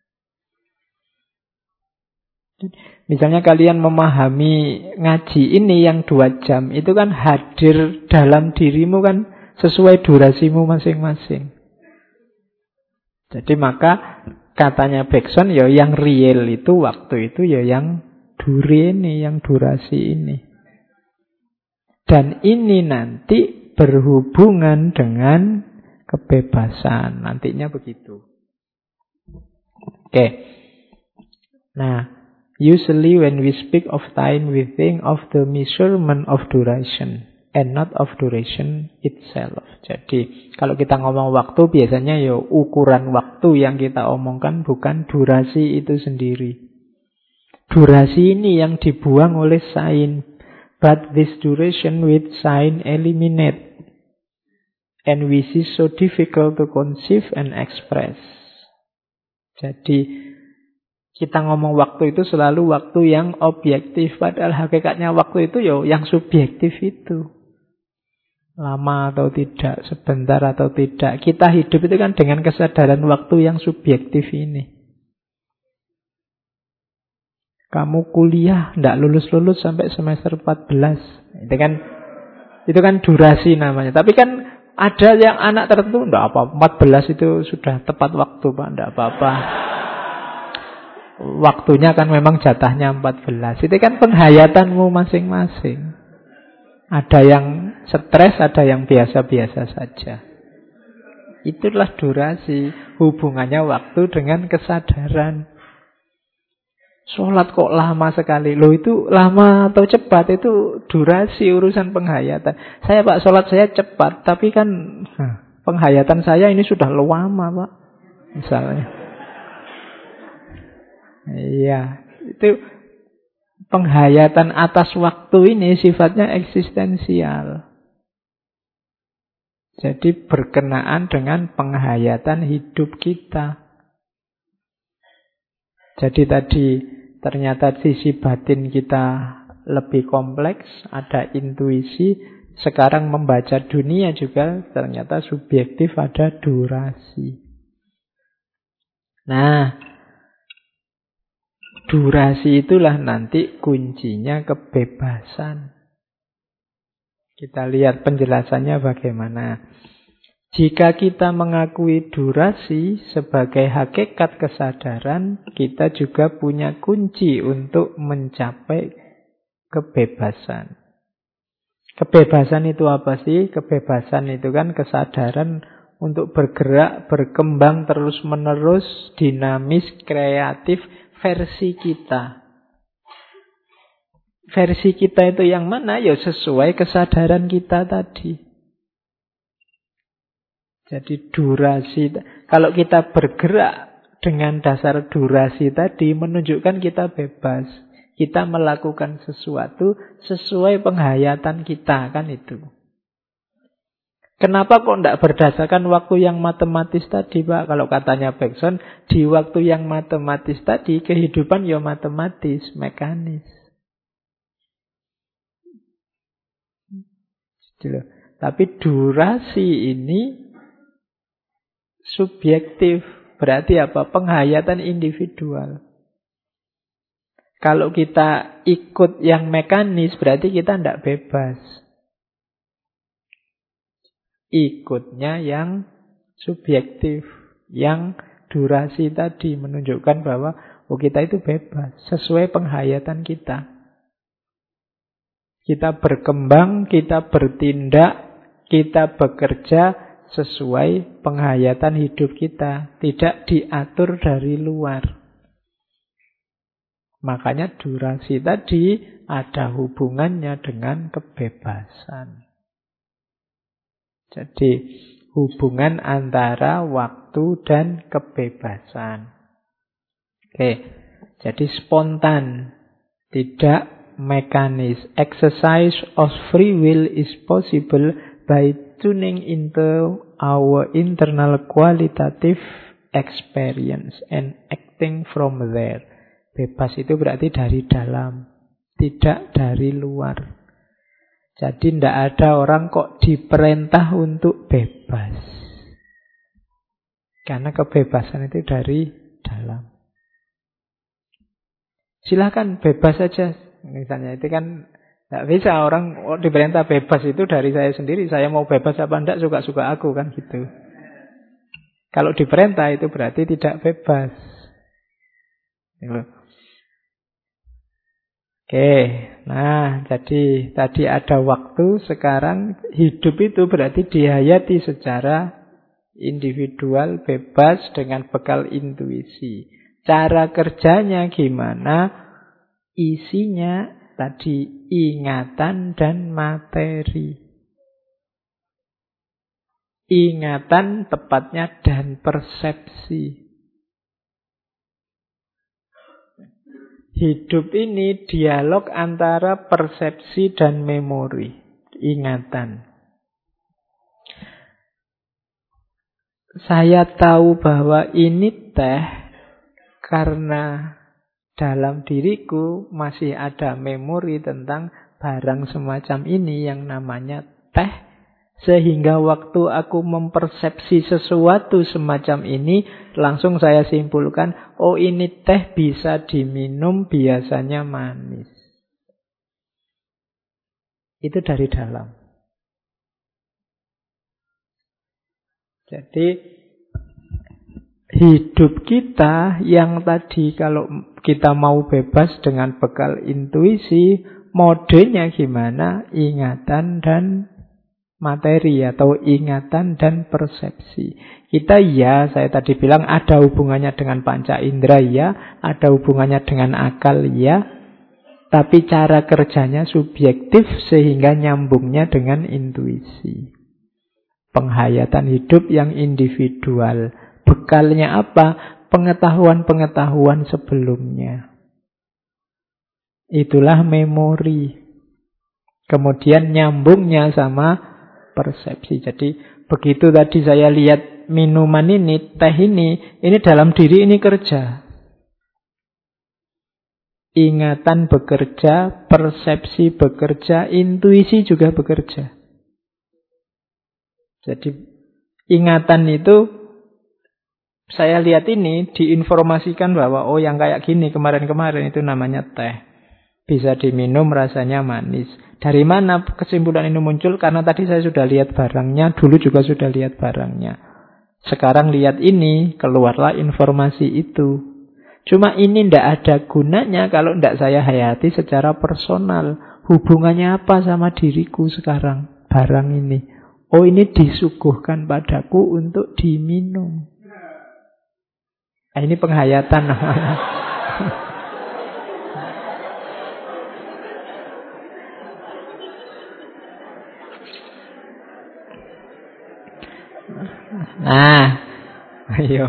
Misalnya kalian memahami ngaji ini yang dua jam, itu kan hadir dalam dirimu kan sesuai durasimu masing-masing. Jadi maka katanya Bergson ya yang real itu waktu itu ya yang duri ini, yang durasi ini. Dan ini nanti berhubungan dengan kebebasan. Nantinya begitu. Oke. Nah, usually when we speak of time, we think of the measurement of duration and not of duration itself. Jadi, kalau kita ngomong waktu, biasanya ya ukuran waktu yang kita omongkan bukan durasi itu sendiri. Durasi ini yang dibuang oleh sign. But this duration with sign eliminate. And we see so difficult to conceive and express. Jadi, kita ngomong waktu itu selalu waktu yang objektif. Padahal hakikatnya waktu itu ya yang subjektif itu. Lama atau tidak, sebentar atau tidak. Kita hidup itu kan dengan kesadaran waktu yang subjektif ini. Kamu kuliah tidak lulus-lulus sampai semester empat belas. Itu kan itu kan durasi namanya. Tapi kan ada yang anak tertentu tidak apa, empat belas itu sudah tepat waktu Pak, tidak apa-apa. Waktunya kan memang jatahnya empat belas. Itu kan penghayatanmu masing-masing. Ada yang stres, ada yang biasa-biasa saja. Itulah durasi. Hubungannya waktu dengan kesadaran. Sholat kok lama sekali. Loh itu lama atau cepat itu durasi urusan penghayatan. Saya Pak, sholat saya cepat. Tapi kan penghayatan saya ini sudah lama Pak. Misalnya. Iya, itu penghayatan atas waktu ini sifatnya eksistensial. Jadi berkenaan dengan penghayatan hidup kita. Jadi tadi ternyata sisi batin kita lebih kompleks, ada intuisi. Sekarang membaca dunia juga ternyata subjektif, ada durasi. Nah, durasi itulah nanti kuncinya kebebasan. Kita lihat penjelasannya bagaimana. Jika kita mengakui durasi sebagai hakikat kesadaran, kita juga punya kunci untuk mencapai kebebasan. Kebebasan itu apa sih? Kebebasan itu kan kesadaran untuk bergerak, berkembang terus-menerus, dinamis, kreatif, versi kita. Versi kita itu yang mana? Ya sesuai kesadaran kita tadi. Jadi durasi, kalau kita bergerak dengan dasar durasi tadi, menunjukkan kita bebas. Kita melakukan sesuatu sesuai penghayatan kita, kan itu. Kenapa kok tidak berdasarkan waktu yang matematis tadi, Pak? Kalau katanya Bergson, di waktu yang matematis tadi, kehidupan ya matematis, mekanis. Tapi durasi ini subjektif. Berarti apa? Penghayatan individual. Kalau kita ikut yang mekanis, berarti kita tidak bebas. Ikutnya yang subjektif, yang durasi tadi menunjukkan bahwa oh, kita itu bebas, sesuai penghayatan kita. Kita berkembang, kita bertindak, kita bekerja sesuai penghayatan hidup kita, tidak diatur dari luar. Makanya durasi tadi ada hubungannya dengan kebebasan. Jadi hubungan antara waktu dan kebebasan. Oke, jadi spontan, tidak mekanis. Exercise of free will is possible by tuning into our internal qualitative experience and acting from there. Bebas itu berarti dari dalam, tidak dari luar. Jadi tidak ada orang kok diperintah untuk bebas. Karena kebebasan itu dari dalam. Silakan bebas saja. Misalnya itu kan tidak bisa orang oh, diperintah bebas itu dari saya sendiri. Saya mau bebas apa enggak, suka-suka aku kan gitu. Kalau diperintah itu berarti tidak bebas. Oke, nah jadi tadi ada waktu, sekarang hidup itu berarti dihayati secara individual, bebas dengan bekal intuisi. Cara kerjanya gimana? Isinya tadi ingatan dan materi. Ingatan tepatnya dan persepsi. Hidup ini dialog antara persepsi dan memori, ingatan. Saya tahu bahwa ini teh karena dalam diriku masih ada memori tentang barang semacam ini yang namanya teh. Sehingga waktu aku mempersepsi sesuatu semacam ini, langsung saya simpulkan, oh ini teh bisa diminum, biasanya manis. Itu dari dalam. Jadi hidup kita yang tadi kalau kita mau bebas dengan bekal intuisi, modenya gimana? Ingatan dan materi atau ingatan dan persepsi. Kita ya, saya tadi bilang ada hubungannya dengan panca indera ya, ada hubungannya dengan akal ya, tapi cara kerjanya subjektif sehingga nyambungnya dengan intuisi. Penghayatan hidup yang individual. Bekalnya apa? pengetahuan-pengetahuan sebelumnya. Itulah memori. Kemudian nyambungnya sama persepsi. Jadi begitu tadi saya lihat minuman ini, teh ini, ini dalam diri ini kerja. Ingatan bekerja, persepsi bekerja, intuisi juga bekerja. Jadi ingatan itu, saya lihat ini diinformasikan bahwa oh yang kayak gini kemarin-kemarin itu namanya teh. Bisa diminum, rasanya manis. Dari mana kesimpulan ini muncul? Karena tadi saya sudah lihat barangnya, dulu juga sudah lihat barangnya. Sekarang lihat ini, keluarlah informasi itu. Cuma ini tidak ada gunanya kalau tidak saya hayati secara personal. Hubungannya apa sama diriku sekarang? Barang ini. Oh, ini disuguhkan padaku untuk diminum. Nah, ini penghayatan namanya. Nah, ayo.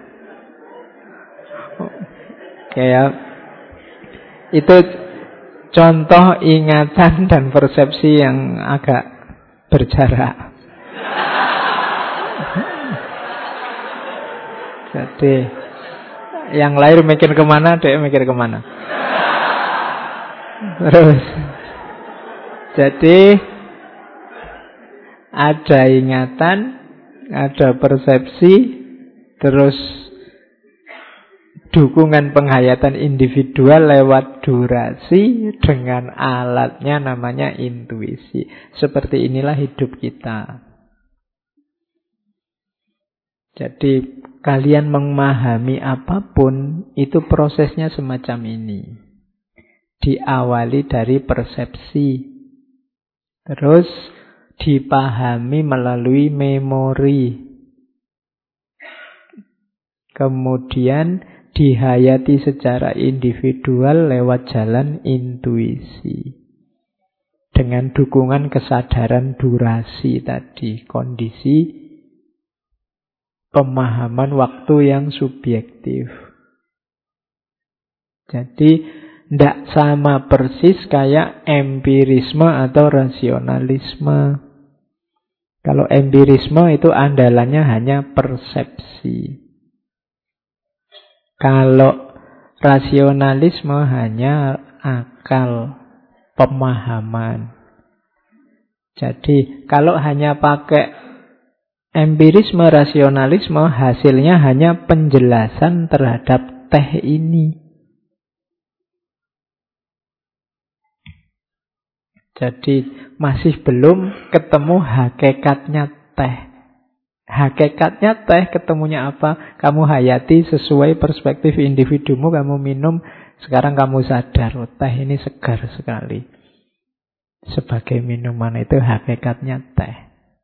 Kayak itu contoh ingatan dan persepsi yang agak berjarak. Jadi yang lahir mikir kemana, dia mikir kemana. Terus jadi ada ingatan, ada persepsi, terus dukungan penghayatan individual lewat durasi dengan alatnya namanya intuisi. Seperti inilah hidup kita. Jadi kalian memahami apapun itu prosesnya semacam ini. Diawali dari persepsi, terus dipahami melalui memori, kemudian dihayati secara individual lewat jalan intuisi. Dengan dukungan kesadaran durasi tadi, kondisi pemahaman waktu yang subjektif. Jadi tidak sama persis kayak empirisme atau rasionalisme. Kalau empirisme itu andalannya hanya persepsi. Kalau rasionalisme hanya akal, pemahaman. Jadi kalau hanya pakai empirisme, rasionalisme, hasilnya hanya penjelasan terhadap teh ini. Jadi masih belum ketemu hakikatnya teh. Hakikatnya teh ketemunya apa? Kamu hayati sesuai perspektif individumu, kamu minum, sekarang kamu sadar, oh, teh ini segar sekali. Sebagai minuman itu hakikatnya teh.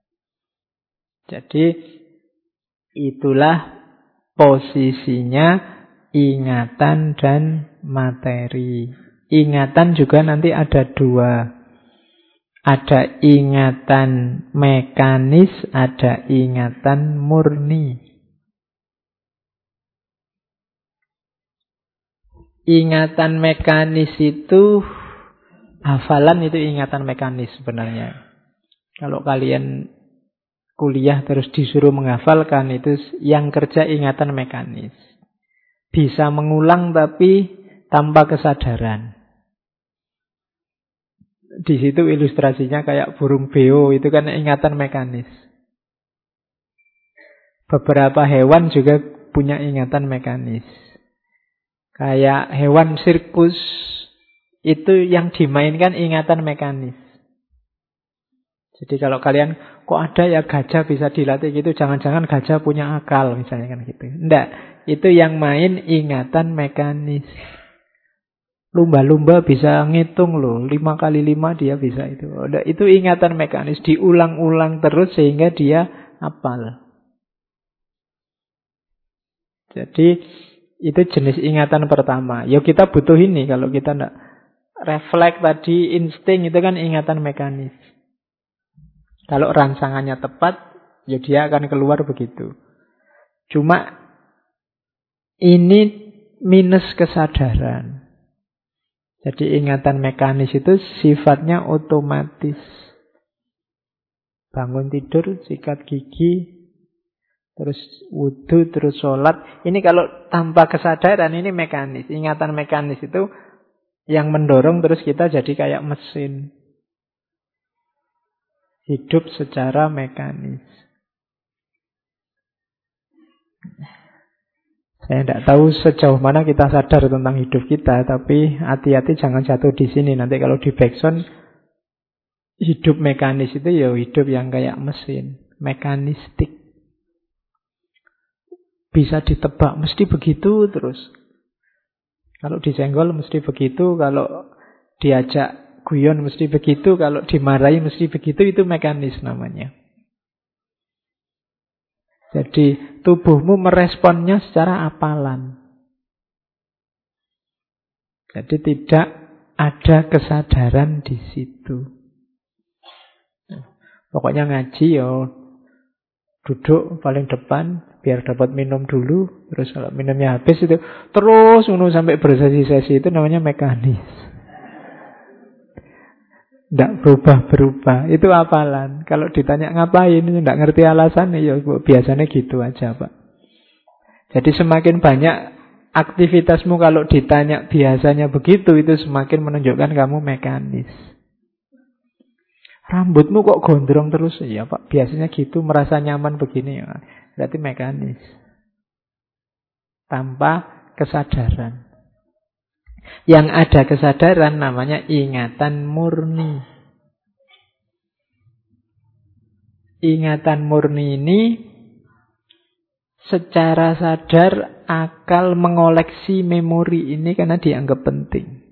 Jadi itulah posisinya ingatan dan materi. Ingatan juga nanti ada dua. Ada ingatan mekanis, ada ingatan murni. Ingatan mekanis itu, hafalan itu ingatan mekanis sebenarnya. Kalau kalian kuliah terus disuruh menghafalkan, itu yang kerja ingatan mekanis. Bisa mengulang tapi tanpa kesadaran. Di situ ilustrasinya kayak burung beo, itu kan ingatan mekanis. Beberapa hewan juga punya ingatan mekanis. Kayak hewan sirkus, itu yang dimainkan ingatan mekanis. Jadi kalau kalian, kok ada ya gajah bisa dilatih gitu, jangan-jangan gajah punya akal misalnya kan gitu. Enggak, itu yang main ingatan mekanis. Lumba-lumba bisa ngitung loh, lima kali lima dia bisa itu. Itu ingatan mekanis, diulang-ulang terus sehingga dia hafal. Jadi itu jenis ingatan pertama. Ya kita butuh ini, kalau kita enggak refleks tadi, insting itu kan ingatan mekanis. Kalau rangsangannya tepat, ya dia akan keluar begitu. Cuma Ini minus kesadaran. Jadi ingatan mekanis itu sifatnya otomatis. Bangun tidur, sikat gigi, terus wudhu, terus sholat. Ini kalau tanpa kesadaran, ini mekanis. Ingatan mekanis itu yang mendorong terus kita jadi kayak mesin. Hidup secara mekanis. Saya tidak tahu sejauh mana kita sadar tentang hidup kita, tapi hati-hati jangan jatuh di sini. Nanti kalau di backsound, hidup mekanis itu ya hidup yang kayak mesin, mekanistik. Bisa ditebak, mesti begitu terus. Kalau disenggol mesti begitu, kalau diajak guyon mesti begitu, kalau dimarahi mesti begitu, itu mekanis namanya. Jadi tubuhmu meresponnya secara apalan. Jadi tidak ada kesadaran di situ. Pokoknya ngaji ya duduk paling depan biar dapat minum dulu, terus kalau minumnya habis itu terus unu sampai bersesi-sesi, itu namanya mekanis. Tidak berubah-berubah. Itu apalan. Kalau ditanya ngapain, tidak ngerti alasan, ya biasanya gitu aja, Pak. Jadi semakin banyak aktivitasmu kalau ditanya biasanya begitu, itu semakin menunjukkan kamu mekanis. Rambutmu kok gondrong terus? Ya Pak, biasanya gitu, merasa nyaman begini. Ya. Berarti mekanis. Tanpa kesadaran. Yang ada kesadaran namanya ingatan murni. Ingatan murni ini secara sadar akal mengoleksi memori ini karena dianggap penting.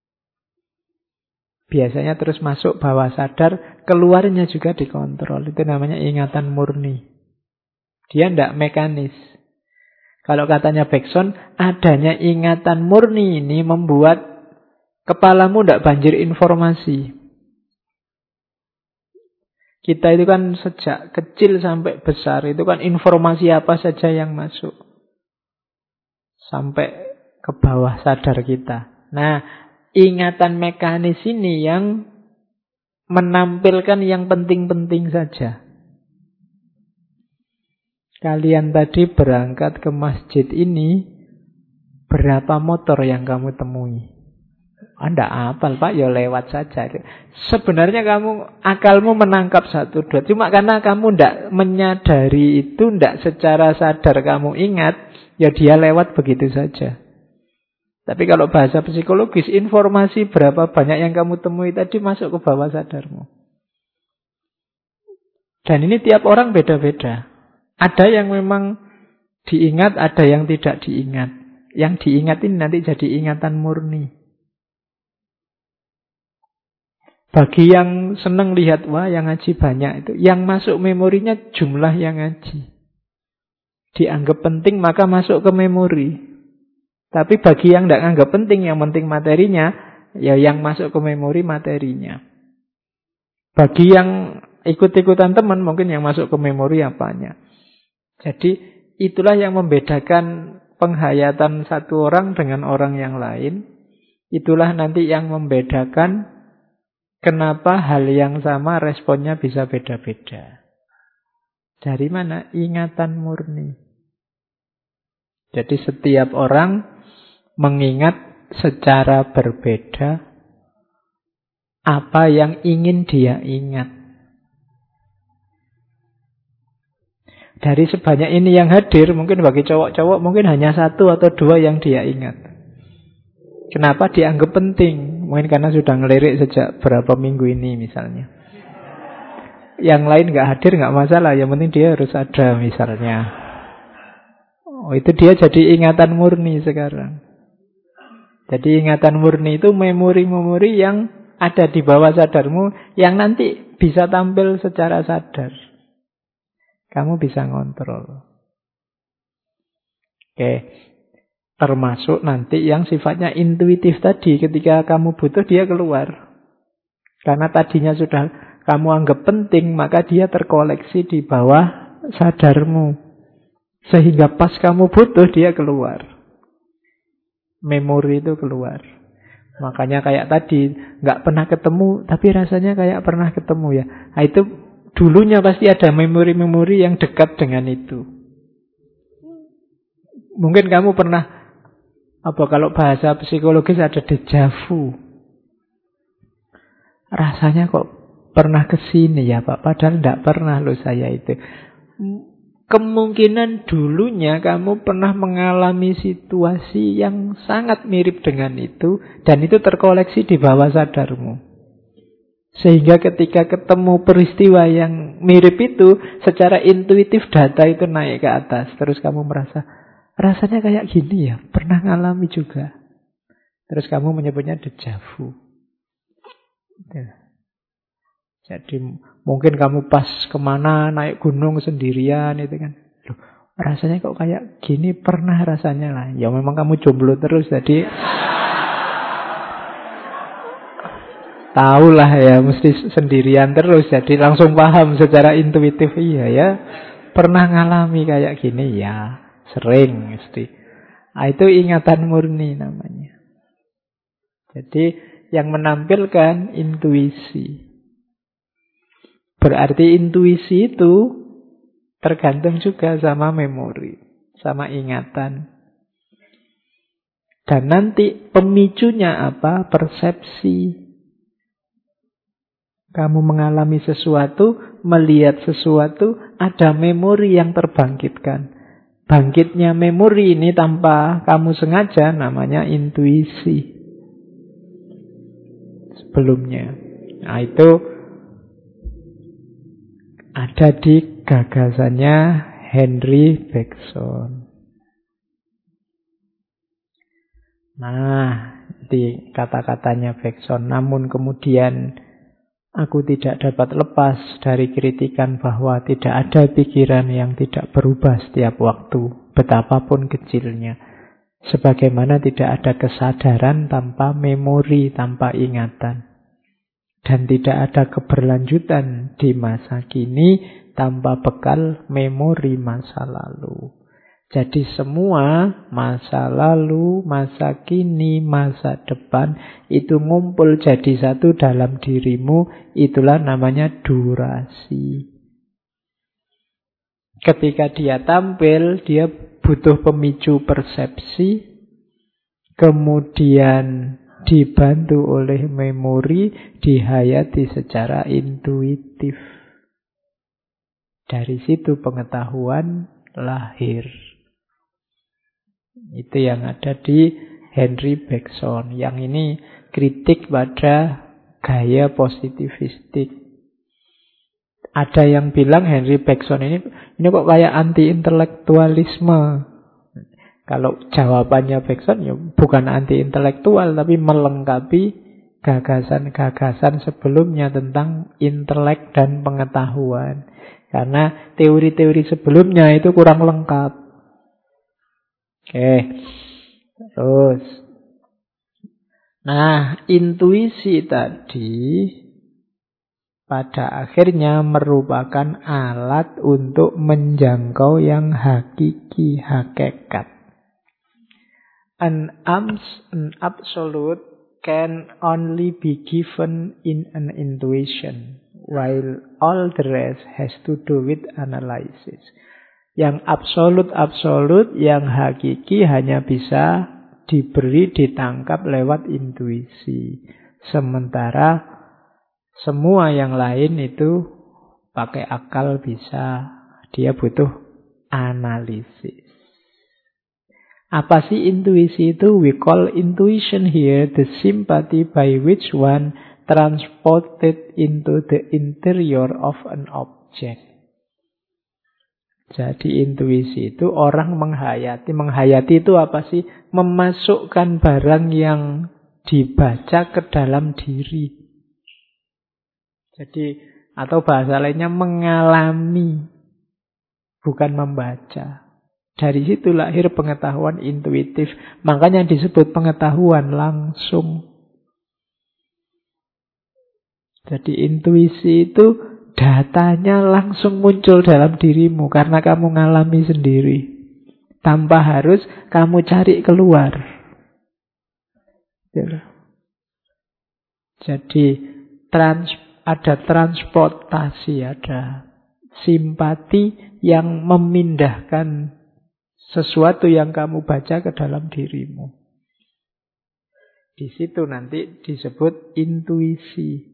Biasanya terus masuk bawah sadar, keluarnya juga dikontrol. Itu namanya ingatan murni. Dia tidak mekanis. Kalau katanya Bergson, adanya ingatan murni ini membuat kepalamu tidak banjir informasi. Kita itu kan sejak kecil sampai besar, itu kan informasi apa saja yang masuk. Sampai ke bawah sadar kita. Nah, ingatan mekanis ini yang menampilkan yang penting-penting saja. Kalian tadi berangkat ke masjid ini, berapa motor yang kamu temui? Anda apal Pak, ya lewat saja. Sebenarnya kamu, akalmu menangkap satu dua. Cuma karena kamu tidak menyadari itu, tidak secara sadar kamu ingat, ya dia lewat begitu saja. Tapi kalau bahasa psikologis, informasi berapa banyak yang kamu temui tadi masuk ke bawah sadarmu. Dan ini tiap orang beda-beda. Ada yang memang diingat, ada yang tidak diingat. Yang diingat ini nanti jadi ingatan murni. Bagi yang senang lihat, wah yang ngaji banyak itu, yang masuk memorinya jumlah yang ngaji. Dianggap penting maka masuk ke memori. Tapi bagi yang tidak anggap penting, yang penting materinya, ya yang masuk ke memori materinya. Bagi yang ikut-ikutan teman, mungkin yang masuk ke memori apanya. Jadi itulah yang membedakan penghayatan satu orang dengan orang yang lain. Itulah nanti yang membedakan kenapa hal yang sama responnya bisa beda-beda. Dari mana? Ingatan murni. Jadi setiap orang mengingat secara berbeda apa yang ingin dia ingat. Dari sebanyak ini yang hadir, mungkin bagi cowok-cowok mungkin hanya satu atau dua yang dia ingat. Kenapa dianggap penting? Mungkin karena sudah ngelirik sejak berapa minggu ini misalnya. Yang lain nggak hadir nggak masalah, yang penting dia harus ada misalnya. Oh, itu dia jadi ingatan murni sekarang. Jadi ingatan murni itu memori-memori yang ada di bawah sadarmu yang nanti bisa tampil secara sadar. Kamu bisa ngontrol. Oke. Termasuk nanti yang sifatnya intuitif tadi. Ketika kamu butuh, dia keluar. Karena tadinya sudah kamu anggap penting, maka dia terkoleksi di bawah sadarmu. Sehingga pas kamu butuh dia keluar. Memori itu keluar. Makanya kayak tadi, nggak pernah ketemu, tapi rasanya kayak pernah ketemu ya. Nah, itu dulunya pasti ada memori-memori yang dekat dengan itu. Mungkin kamu pernah, apa kalau bahasa psikologis ada deja vu. Rasanya kok pernah kesini ya Pak, padahal tidak pernah loh saya itu. Kemungkinan dulunya kamu pernah mengalami situasi yang sangat mirip dengan itu, dan itu terkoleksi di bawah sadarmu. Sehingga ketika ketemu peristiwa yang mirip itu, secara intuitif data itu naik ke atas. Terus kamu merasa, rasanya kayak gini ya, pernah ngalami juga. Terus kamu menyebutnya deja vu. Jadi mungkin kamu pas kemana naik gunung sendirian itu kan, loh, rasanya kok kayak gini, pernah rasanya lah. Ya memang kamu jomblo terus, jadi tahulah ya, mesti sendirian terus, jadi langsung paham secara intuitif. Iya ya, pernah ngalami kayak gini ya, sering mesti. Nah, itu ingatan murni namanya. Jadi yang menampilkan intuisi. Berarti intuisi itu tergantung juga sama memori, sama ingatan. Dan nanti pemicunya apa? Persepsi. Kamu mengalami sesuatu, melihat sesuatu, ada memori yang terbangkitkan. Bangkitnya memori ini tanpa kamu sengaja namanya intuisi. Sebelumnya. Nah, itu ada di gagasannya Henry Bergson. Nah, di kata-katanya Bergson, namun kemudian aku tidak dapat lepas dari kritikan bahwa tidak ada pikiran yang tidak berubah setiap waktu, betapapun kecilnya. Sebagaimana tidak ada kesadaran tanpa memori, tanpa ingatan. Dan tidak ada keberlanjutan di masa kini tanpa bekal memori masa lalu. Jadi semua masa lalu, masa kini, masa depan itu ngumpul jadi satu dalam dirimu. Itulah namanya durasi. Ketika dia tampil, dia butuh pemicu persepsi, kemudian dibantu oleh memori, dihayati secara intuitif. Dari situ pengetahuan lahir. Itu yang ada di Henry Bergson. Yang ini kritik pada gaya positivistik. Ada yang bilang Henry Bergson ini ini kok kayak anti-intelektualisme. Kalau jawabannya Bergson ya bukan anti-intelektual, tapi melengkapi gagasan-gagasan sebelumnya tentang intelek dan pengetahuan. Karena teori-teori sebelumnya itu kurang lengkap. Oke, terus. Nah, intuisi tadi pada akhirnya merupakan alat untuk menjangkau yang hakiki, hakikat. An ams, an absolute can only be given in an intuition, while all the rest has to do with analysis. Yang absolut-absolut, yang hakiki hanya bisa diberi, ditangkap lewat intuisi. Sementara semua yang lain itu pakai akal bisa, dia butuh analisis. Apa sih intuisi itu? We call intuition here the sympathy by which one transported into the interior of an object. Jadi intuisi itu orang menghayati. Menghayati itu apa sih? Memasukkan barang yang dibaca ke dalam diri. Jadi, atau bahasa lainnya mengalami, bukan membaca. Dari situ lahir pengetahuan intuitif. Makanya disebut pengetahuan langsung. Jadi intuisi itu datanya langsung muncul dalam dirimu karena kamu ngalami sendiri. Tanpa harus kamu cari keluar. Jadi trans, ada transportasi, ada simpati yang memindahkan sesuatu yang kamu baca ke dalam dirimu. Di situ nanti disebut intuisi.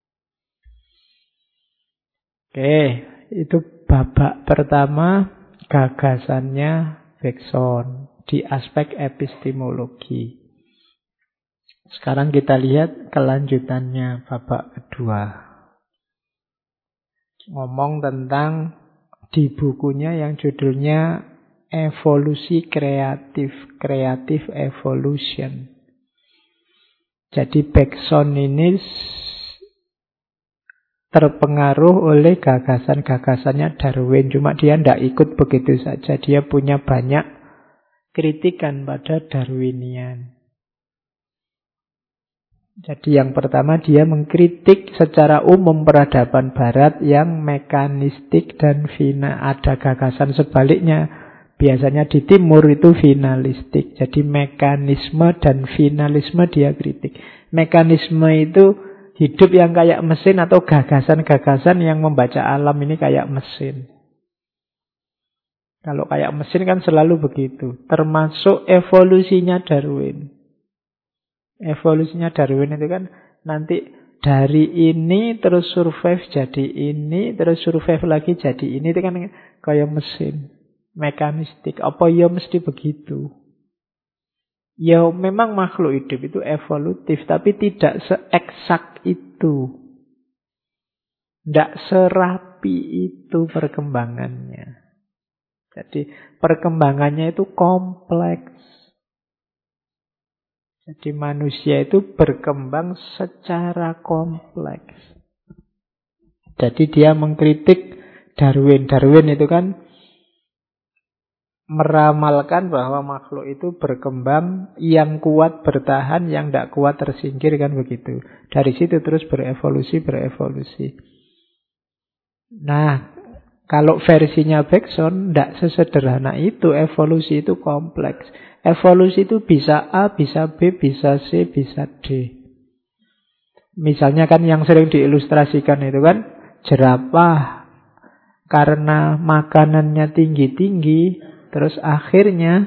Oke, itu babak pertama gagasannya Bergson di aspek epistemologi. Sekarang kita lihat kelanjutannya babak kedua. Ngomong tentang di bukunya yang judulnya Evolusi Kreatif, Creative Evolution. Jadi Bergson ini terpengaruh oleh gagasan-gagasannya Darwin. Cuma dia tidak ikut begitu saja. Dia punya banyak kritikan pada Darwinian. Jadi yang pertama dia mengkritik secara umum peradaban barat yang mekanistik dan final. Ada gagasan sebaliknya. Biasanya di timur itu finalistik. Jadi mekanisme dan finalisme dia kritik. Mekanisme itu hidup yang kayak mesin atau gagasan-gagasan yang membaca alam ini kayak mesin. Kalau kayak mesin kan selalu begitu. Termasuk evolusinya Darwin. Evolusinya Darwin itu kan nanti dari ini terus survive jadi ini, terus survive lagi jadi ini. Itu kan kayak mesin. Mekanistik. Apa ya mesti begitu? Ya memang makhluk hidup itu evolutif, tapi tidak seeksak itu. Tidak serapi itu perkembangannya. Jadi perkembangannya itu kompleks. Jadi manusia itu berkembang secara kompleks. Jadi dia mengkritik Darwin. Darwin itu kan meramalkan bahwa makhluk itu berkembang, yang kuat bertahan, yang tidak kuat tersingkir, kan begitu. Dari situ terus berevolusi, berevolusi. Nah, kalau versinya Bergson tidak sesederhana itu. Evolusi itu kompleks. Evolusi itu bisa A, bisa B, bisa C, bisa D. Misalnya kan yang sering diilustrasikan itu kan jerapah karena makanannya tinggi-tinggi, terus akhirnya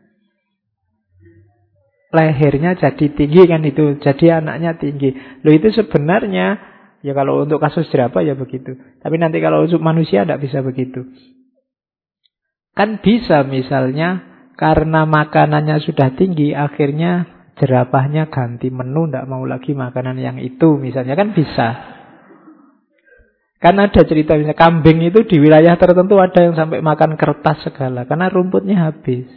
lehernya jadi tinggi kan itu. Jadi anaknya tinggi. Loh itu sebenarnya, ya kalau untuk kasus jerapah ya begitu. Tapi nanti kalau untuk manusia tidak bisa begitu. Kan bisa misalnya karena makanannya sudah tinggi, akhirnya jerapahnya ganti menu, tidak mau lagi makanan yang itu. Misalnya kan bisa. Kan ada cerita misalnya kambing itu di wilayah tertentu ada yang sampai makan kertas segala karena rumputnya habis.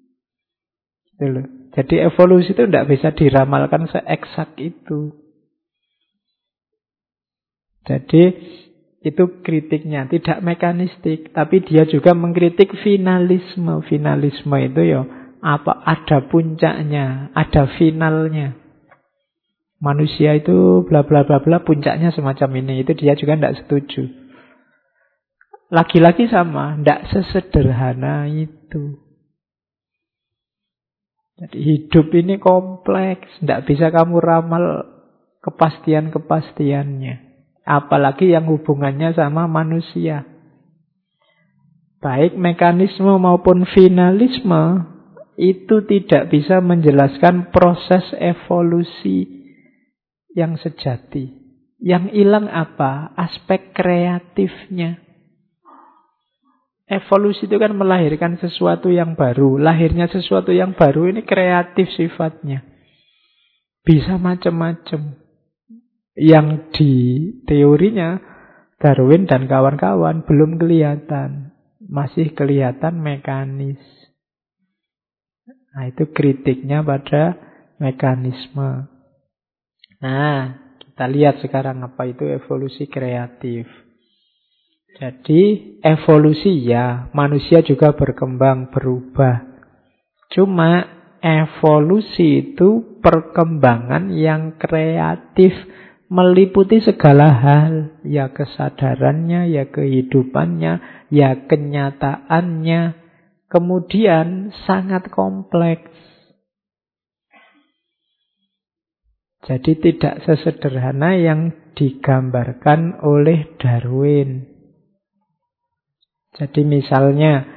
Jadi evolusi itu tidak bisa diramalkan seeksak itu. Jadi itu kritiknya, tidak mekanistik, tapi dia juga mengkritik finalisme. Finalisme itu ya apa, ada puncaknya, ada finalnya. Manusia itu bla bla bla bla, puncaknya semacam ini. Itu dia juga tidak setuju. Lagi-lagi sama, tidak sesederhana itu. Jadi hidup ini kompleks, tidak bisa kamu ramal kepastian-kepastiannya. Apalagi yang hubungannya sama manusia. Baik mekanisme maupun finalisme itu tidak bisa menjelaskan proses evolusi yang sejati. Yang hilang apa? Aspek kreatifnya. Evolusi itu kan melahirkan sesuatu yang baru. Lahirnya sesuatu yang baru ini kreatif sifatnya. Bisa macam-macam. Yang di teorinya Darwin dan kawan-kawan belum kelihatan. Masih kelihatan mekanis. Nah itu kritiknya pada mekanisme. Nah kita lihat sekarang apa itu evolusi kreatif. Jadi evolusi ya manusia juga berkembang, berubah. Cuma evolusi itu perkembangan yang kreatif meliputi segala hal, ya kesadarannya, ya kehidupannya, ya kenyataannya. Kemudian sangat kompleks. Jadi tidak sesederhana yang digambarkan oleh Darwin. Jadi misalnya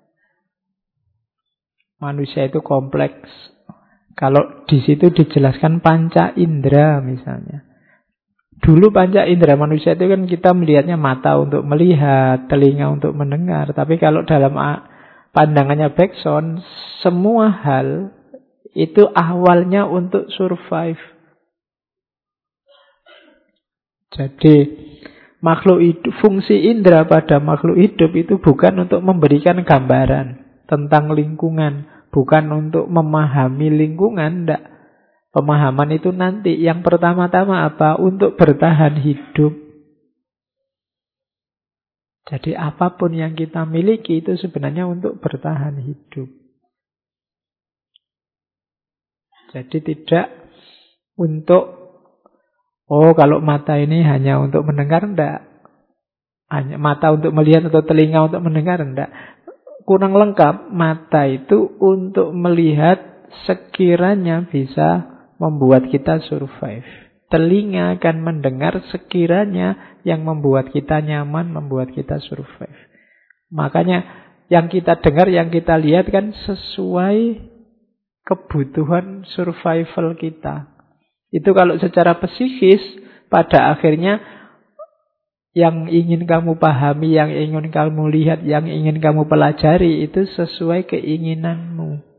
manusia itu kompleks. Kalau di situ dijelaskan panca indera misalnya. Dulu panca indera manusia itu kan kita melihatnya mata untuk melihat, telinga untuk mendengar. Tapi kalau dalam pandangannya Bergson, semua hal itu awalnya untuk survive. Jadi makhluk hidup, fungsi indera pada makhluk hidup itu bukan untuk memberikan gambaran tentang lingkungan, bukan untuk memahami lingkungan, enggak. Pemahaman itu nanti. Yang pertama-tama apa? Untuk bertahan hidup. Jadi apapun yang kita miliki itu sebenarnya untuk bertahan hidup. Jadi tidak untuk, oh kalau mata ini hanya untuk mendengar, enggak. Hanya mata untuk melihat atau telinga untuk mendengar, enggak. Kurang lengkap. Mata itu untuk melihat sekiranya bisa membuat kita survive. Telinga akan mendengar sekiranya yang membuat kita nyaman, membuat kita survive. Makanya yang kita dengar, yang kita lihat kan sesuai kebutuhan survival kita. Itu kalau secara psikis, pada akhirnya yang ingin kamu pahami, yang ingin kamu lihat, yang ingin kamu pelajari, itu sesuai keinginanmu.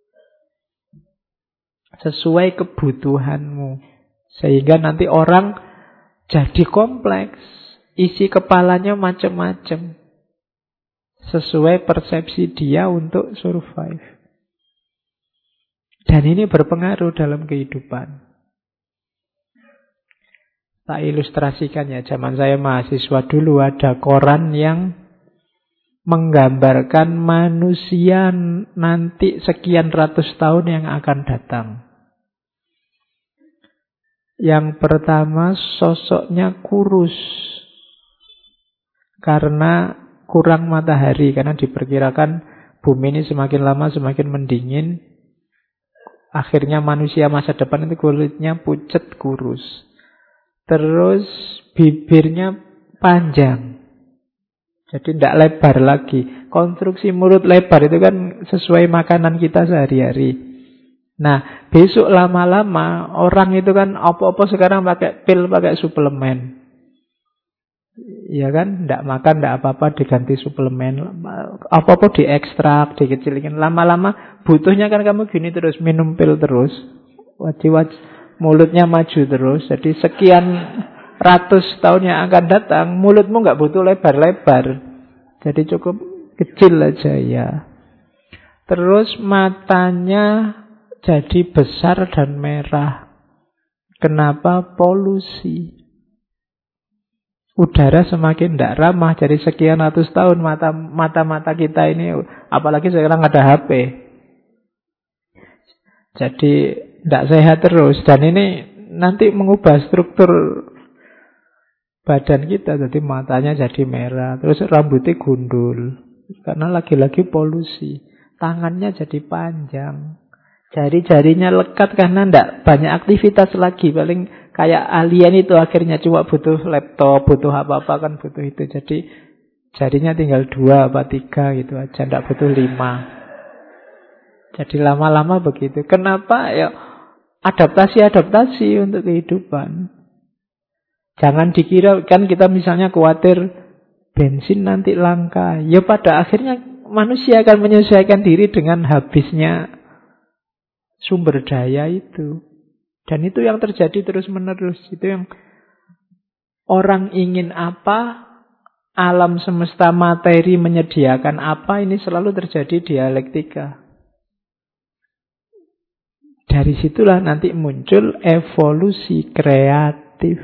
Sesuai kebutuhanmu. Sehingga nanti orang jadi kompleks. Isi kepalanya macam-macam. Sesuai persepsi dia untuk survive. Dan ini berpengaruh dalam kehidupan. Tak ilustrasikan ya, zaman saya mahasiswa dulu ada koran yang menggambarkan manusia nanti sekian ratus tahun yang akan datang. Yang pertama sosoknya kurus. Karena kurang matahari, karena diperkirakan bumi ini semakin lama semakin mendingin. Akhirnya manusia masa depan itu kulitnya pucat kurus. Terus bibirnya panjang. Jadi tidak lebar lagi. Konstruksi mulut lebar itu kan sesuai makanan kita sehari-hari. Nah, besok lama-lama orang itu kan apa-apa sekarang pakai pil, pakai suplemen. Ya kan, tidak makan, tidak apa-apa, diganti suplemen. Apa-apa diekstrak, dikecilin. Lama-lama butuhnya kan kamu gini terus, minum pil terus. Wajib-wajib, mulutnya maju terus. Jadi sekian ratus tahun yang akan datang, mulutmu nggak butuh lebar-lebar. Jadi cukup kecil aja ya. Terus matanya jadi besar dan merah. Kenapa? Polusi. Udara semakin tidak ramah. Jadi sekian ratus tahun mata mata-mata kita ini, apalagi sekarang ada H P. Jadi tidak sehat terus. Dan ini nanti mengubah struktur badan kita. Jadi matanya jadi merah. Terus rambutnya gundul. Karena lagi-lagi polusi. Tangannya jadi panjang. Jari-jarinya lekat karena tidak banyak aktivitas lagi. Paling kayak alien itu akhirnya cuma butuh laptop, butuh apa-apa kan butuh itu. Jadi jarinya tinggal dua apa tiga gitu aja, tidak butuh lima. Jadi lama-lama begitu. Kenapa? Ya adaptasi-adaptasi untuk kehidupan. Jangan dikira kan kita misalnya khawatir bensin nanti langka. Ya pada akhirnya manusia akan menyesuaikan diri dengan habisnya sumber daya itu. Dan itu yang terjadi terus-menerus. Itu yang orang ingin apa, alam semesta materi menyediakan apa, ini selalu terjadi dialektika. Dari situlah nanti muncul evolusi kreatif.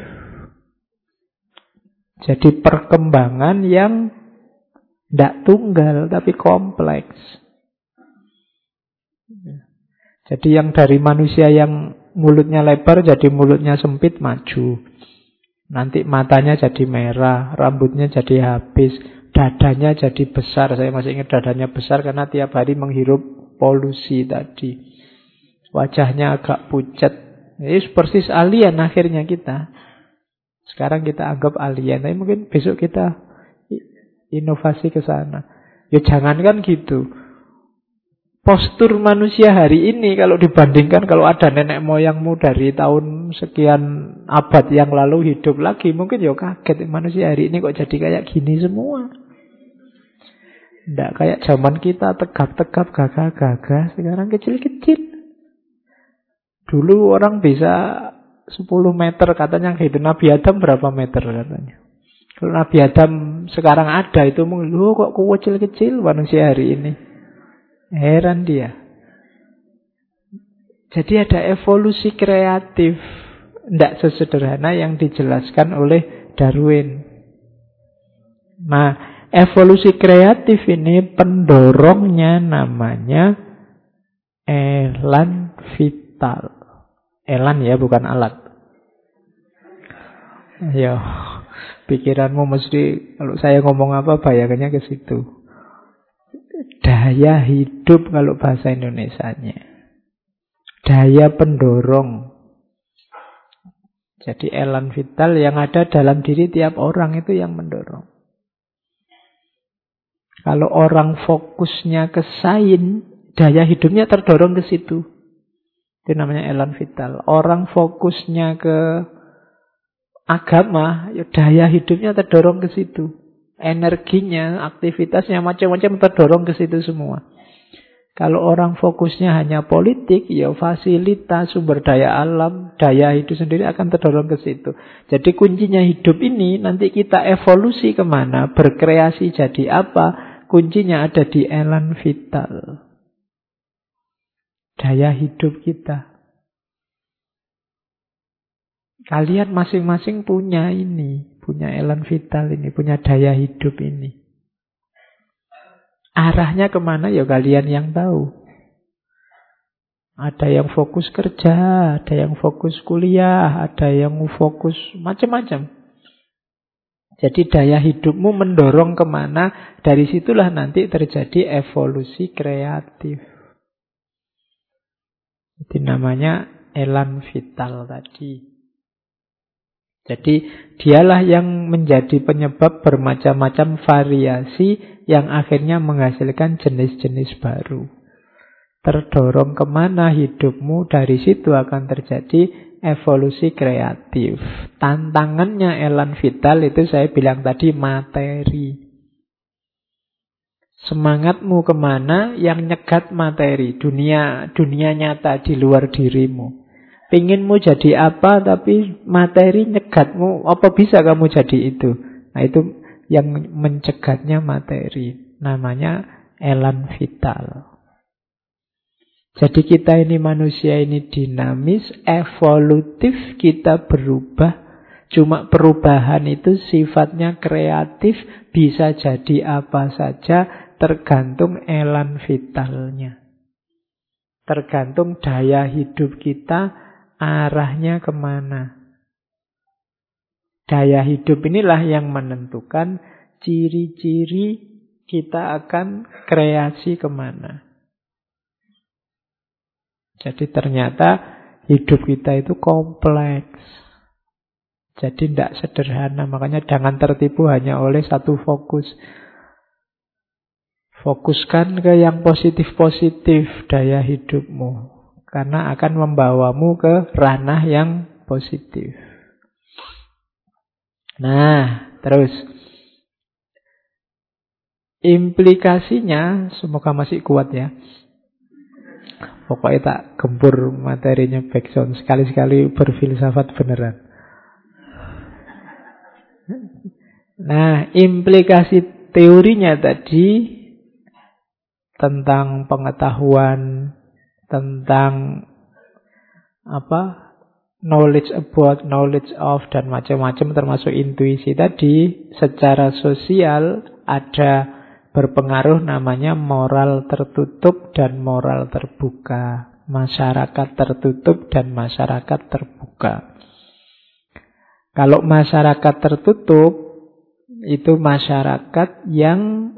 Jadi perkembangan yang tidak tunggal tapi kompleks. Jadi yang dari manusia yang mulutnya lebar jadi mulutnya sempit, maju. Nanti matanya jadi merah, rambutnya jadi habis, dadanya jadi besar. Saya masih ingat dadanya besar karena tiap hari menghirup polusi tadi. Wajahnya agak pucat. Ini persis alien akhirnya kita. Sekarang kita anggap alien, tapi mungkin besok kita inovasi ke sana. Ya jangankan gitu. Postur manusia hari ini kalau dibandingkan kalau ada nenek moyangmu dari tahun sekian abad yang lalu hidup lagi, mungkin ya kaget manusia hari ini kok jadi kayak gini semua. Tidak kayak zaman kita tegap-tegap, gagah-gagah, sekarang kecil-kecil. Dulu orang bisa sepuluh meter katanya, hidup Nabi Adam berapa meter katanya. Kalau Nabi Adam sekarang ada itu mungkin, loh kok kecil-kecil manusia hari ini. Heran dia. Jadi ada evolusi kreatif. Tidak sesederhana yang dijelaskan oleh Darwin. Nah, evolusi kreatif ini pendorongnya namanya elan vital. Elan ya, bukan alat. Ya, pikiranmu mesti kalau saya ngomong apa bayangannya ke situ. Daya hidup kalau bahasa Indonesianya. Daya pendorong. Jadi elan vital yang ada dalam diri tiap orang itu yang mendorong. Kalau orang fokusnya ke sains, daya hidupnya terdorong ke situ. Itu namanya elan vital. Orang fokusnya ke agama, ya daya hidupnya terdorong ke situ. Energinya, aktivitasnya macam-macam terdorong ke situ semua. Kalau orang fokusnya hanya politik, ya fasilitas, sumber daya alam, daya hidup sendiri akan terdorong ke situ. Jadi kuncinya hidup ini nanti kita evolusi kemana, berkreasi jadi apa, kuncinya ada di elan vital. Daya hidup kita. Kalian masing-masing punya ini, punya elan vital ini, punya daya hidup ini. Arahnya kemana ya kalian yang tahu. Ada yang fokus kerja, ada yang fokus kuliah, ada yang fokus macam-macam. Jadi daya hidupmu mendorong kemana, dari situlah nanti terjadi evolusi kreatif. Itu namanya elan vital tadi. Jadi dialah yang menjadi penyebab bermacam-macam variasi yang akhirnya menghasilkan jenis-jenis baru. Terdorong kemana hidupmu, dari situ akan terjadi evolusi kreatif. Tantangannya elan vital itu saya bilang tadi materi. Semangatmu kemana, yang nyegat materi, dunia dunia nyata di luar dirimu. Pinginmu jadi apa, tapi materi nyegatmu, apa bisa kamu jadi itu? Nah itu yang mencegatnya materi. Namanya elan vital. Jadi kita ini manusia ini dinamis, evolutif, kita berubah. Cuma perubahan itu sifatnya kreatif, bisa jadi apa saja, tergantung elan vitalnya. Tergantung daya hidup kita, arahnya kemana. Daya hidup inilah yang menentukan ciri-ciri kita akan kreasi kemana. Jadi ternyata hidup kita itu kompleks. Jadi tidak sederhana. Makanya jangan tertipu hanya oleh satu fokus. Fokuskan ke yang positif-positif daya hidupmu. Karena akan membawamu ke ranah yang positif. Nah, terus. Implikasinya, semoga masih kuat ya. Pokoknya tak gempur materinya backsound. Sekali-sekali berfilsafat beneran. Nah, implikasi teorinya tadi tentang pengetahuan, tentang apa knowledge about, knowledge of, dan macam-macam termasuk intuisi tadi, secara sosial ada berpengaruh namanya moral tertutup dan moral terbuka, masyarakat tertutup dan masyarakat terbuka. Kalau masyarakat tertutup, itu masyarakat yang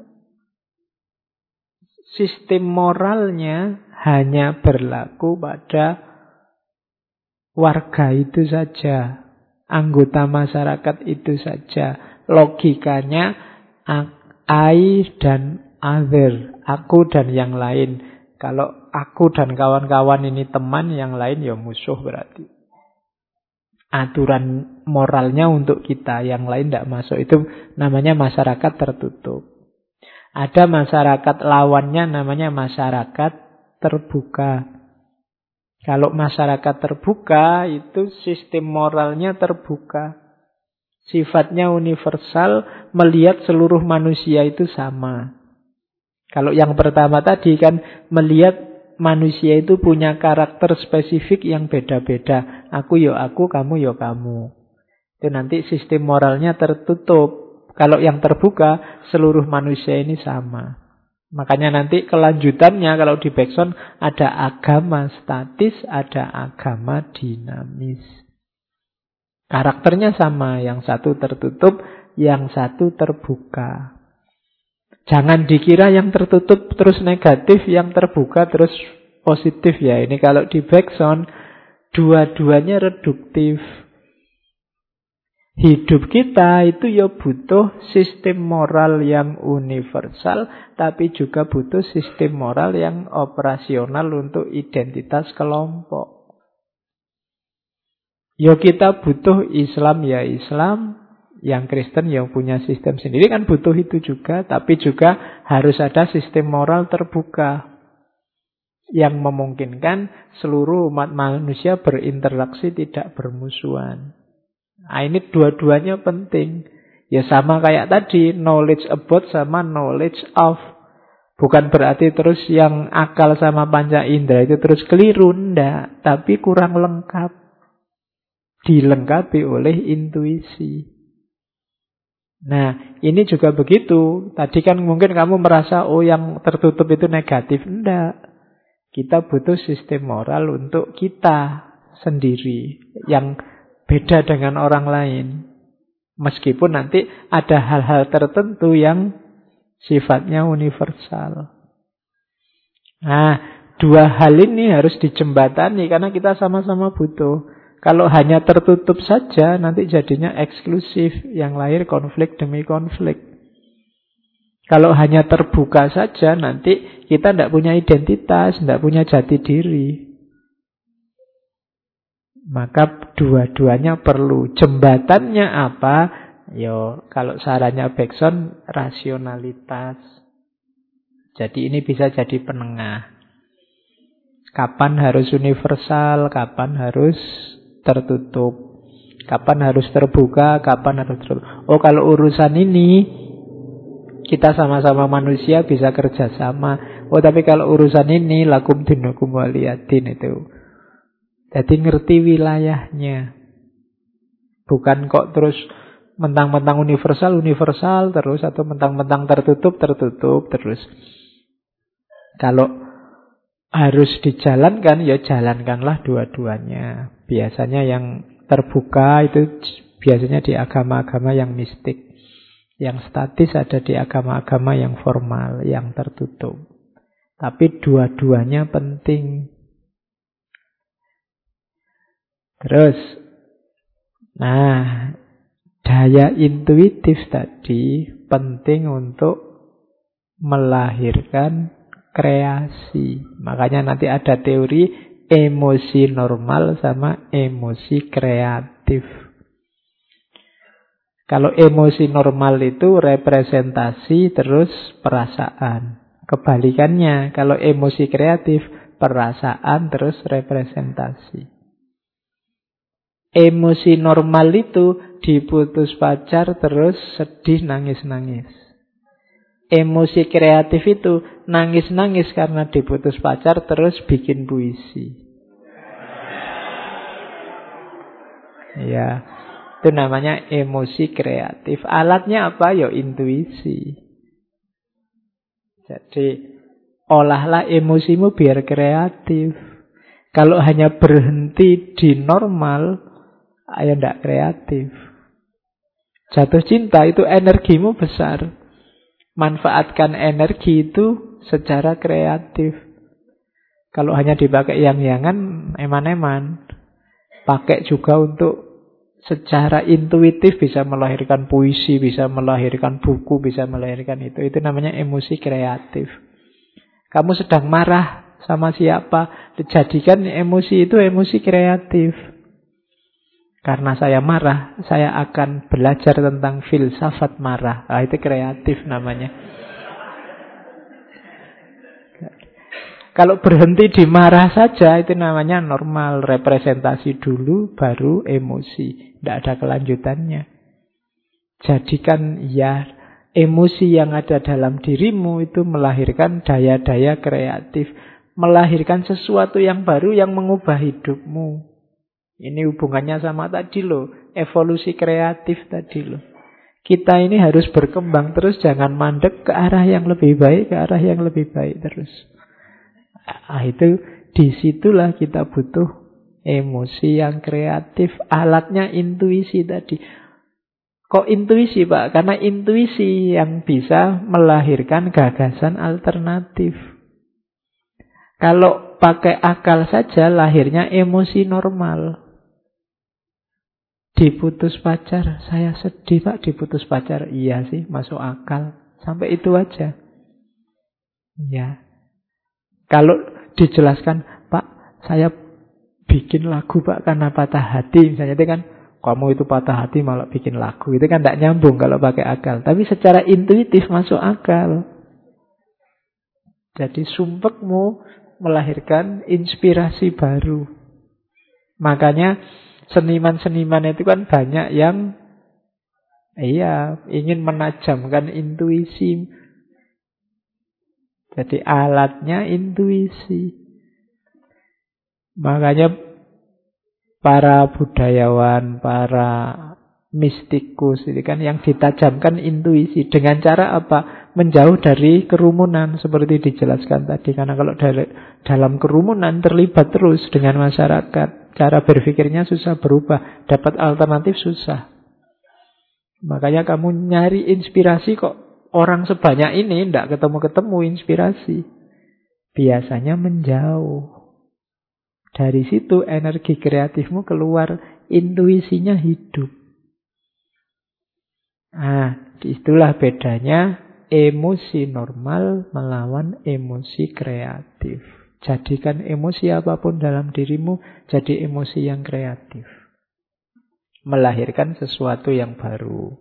sistem moralnya hanya berlaku pada warga itu saja, anggota masyarakat itu saja. Logikanya I dan other, aku dan yang lain. Kalau aku dan kawan-kawan ini teman, yang lain ya musuh berarti. Aturan moralnya untuk kita, yang lain tidak masuk. Itu namanya masyarakat tertutup. Ada masyarakat lawannya namanya masyarakat terbuka. Kalau masyarakat terbuka itu sistem moralnya terbuka. Sifatnya universal, melihat seluruh manusia itu sama. Kalau yang pertama tadi kan melihat manusia itu punya karakter spesifik yang beda-beda. Aku yo aku, kamu yo kamu. Itu nanti sistem moralnya tertutup. Kalau yang terbuka, seluruh manusia ini sama. Makanya nanti kelanjutannya kalau di background ada agama statis, ada agama dinamis. Karakternya sama, yang satu tertutup, yang satu terbuka. Jangan dikira yang tertutup terus negatif, yang terbuka terus positif ya. Ini kalau di background, dua-duanya reduktif. Hidup kita itu ya butuh sistem moral yang universal, tapi juga butuh sistem moral yang operasional untuk identitas kelompok. Ya kita butuh Islam ya Islam, yang Kristen yang punya sistem sendiri kan butuh itu juga, tapi juga harus ada sistem moral terbuka yang memungkinkan seluruh umat manusia berinteraksi tidak bermusuhan. Nah, ini dua-duanya penting. Ya sama kayak tadi, knowledge about sama knowledge of. Bukan berarti terus yang akal sama panca indera itu terus keliru, enggak. Tapi kurang lengkap. Dilengkapi oleh intuisi. Nah, ini juga begitu. Tadi kan mungkin kamu merasa, oh yang tertutup itu negatif. Enggak. Kita butuh sistem moral untuk kita sendiri. Yang beda dengan orang lain. Meskipun nanti ada hal-hal tertentu yang sifatnya universal. Nah, dua hal ini harus dijembatani karena kita sama-sama butuh. Kalau hanya tertutup saja, nanti jadinya eksklusif. Yang lahir konflik demi konflik. Kalau hanya terbuka saja, nanti kita tidak punya identitas, tidak punya jati diri. Maka dua-duanya perlu. Jembatannya apa? Yo, kalau sarannya Bergson, rasionalitas. Jadi ini bisa jadi penengah. Kapan harus universal, kapan harus tertutup. Kapan harus terbuka, kapan harus tertutup. Oh, kalau urusan ini kita sama-sama manusia bisa kerjasama. Oh, tapi kalau urusan ini lakum dinukum waliyadin itu. Jadi ngerti wilayahnya. Bukan kok terus mentang-mentang universal, universal terus. Atau mentang-mentang tertutup, tertutup terus. Kalau harus dijalankan, ya jalankanlah dua-duanya. Biasanya yang terbuka itu biasanya di agama-agama yang mistik. Yang statis ada di agama-agama yang formal, yang tertutup. Tapi dua-duanya penting. Terus, nah, daya intuitif tadi penting untuk melahirkan kreasi. Makanya nanti ada teori emosi normal sama emosi kreatif. Kalau emosi normal itu representasi terus perasaan. Kebalikannya, kalau emosi kreatif perasaan terus representasi. Emosi normal itu diputus pacar terus sedih nangis-nangis. Emosi kreatif itu nangis-nangis karena diputus pacar terus bikin puisi. Ya, itu namanya emosi kreatif. Alatnya apa? Ya intuisi. Jadi olahlah emosimu biar kreatif. Kalau hanya berhenti di normal, ayo ndak kreatif. Jatuh cinta itu energimu besar. Manfaatkan energi itu secara kreatif. Kalau hanya dipakai yang-yangan, eman-eman. Pakai juga untuk secara intuitif bisa melahirkan puisi, bisa melahirkan buku, bisa melahirkan itu. Itu namanya emosi kreatif. Kamu sedang marah sama siapa, jadikan emosi itu emosi kreatif. Karena saya marah, saya akan belajar tentang filsafat marah. Nah, itu kreatif namanya. Kalau berhenti di marah saja, itu namanya normal. Representasi dulu, baru emosi. Tidak ada kelanjutannya. Jadikan ya emosi yang ada dalam dirimu itu melahirkan daya-daya kreatif. Melahirkan sesuatu yang baru yang mengubah hidupmu. Ini hubungannya sama tadi loh. Evolusi kreatif tadi loh. Kita ini harus berkembang terus. Jangan mandek ke arah yang lebih baik, ke arah yang lebih baik terus. Ah, itu disitulah kita butuh emosi yang kreatif. Alatnya intuisi tadi. Kok intuisi Pak? Karena intuisi yang bisa melahirkan gagasan alternatif. Kalau pakai akal saja lahirnya emosi normal. Diputus pacar, saya sedih Pak diputus pacar. Iya sih, masuk akal. Sampai itu aja. Ya. Kalau dijelaskan, Pak, saya bikin lagu Pak karena patah hati. Misalnya itu kan, kamu itu patah hati malah bikin lagu. Itu kan tidak nyambung kalau pakai akal. Tapi secara intuitif masuk akal. Jadi sumpekmu melahirkan inspirasi baru. Makanya seniman-seniman itu kan banyak yang iya ingin menajamkan intuisi. Jadi alatnya intuisi. Makanya para budayawan, para mistikus itu kan yang ditajamkan intuisi. Dengan cara apa? Menjauh dari kerumunan seperti dijelaskan tadi. Karena kalau dari, dalam kerumunan terlibat terus dengan masyarakat, cara berpikirnya susah berubah, dapat alternatif susah. Makanya kamu nyari inspirasi kok orang sebanyak ini tidak ketemu-ketemu inspirasi. Biasanya menjauh. Dari situ energi kreatifmu keluar, intuisinya hidup. Nah, itulah bedanya emosi normal melawan emosi kreatif. Jadikan emosi apapun dalam dirimu jadi emosi yang kreatif. Melahirkan sesuatu yang baru.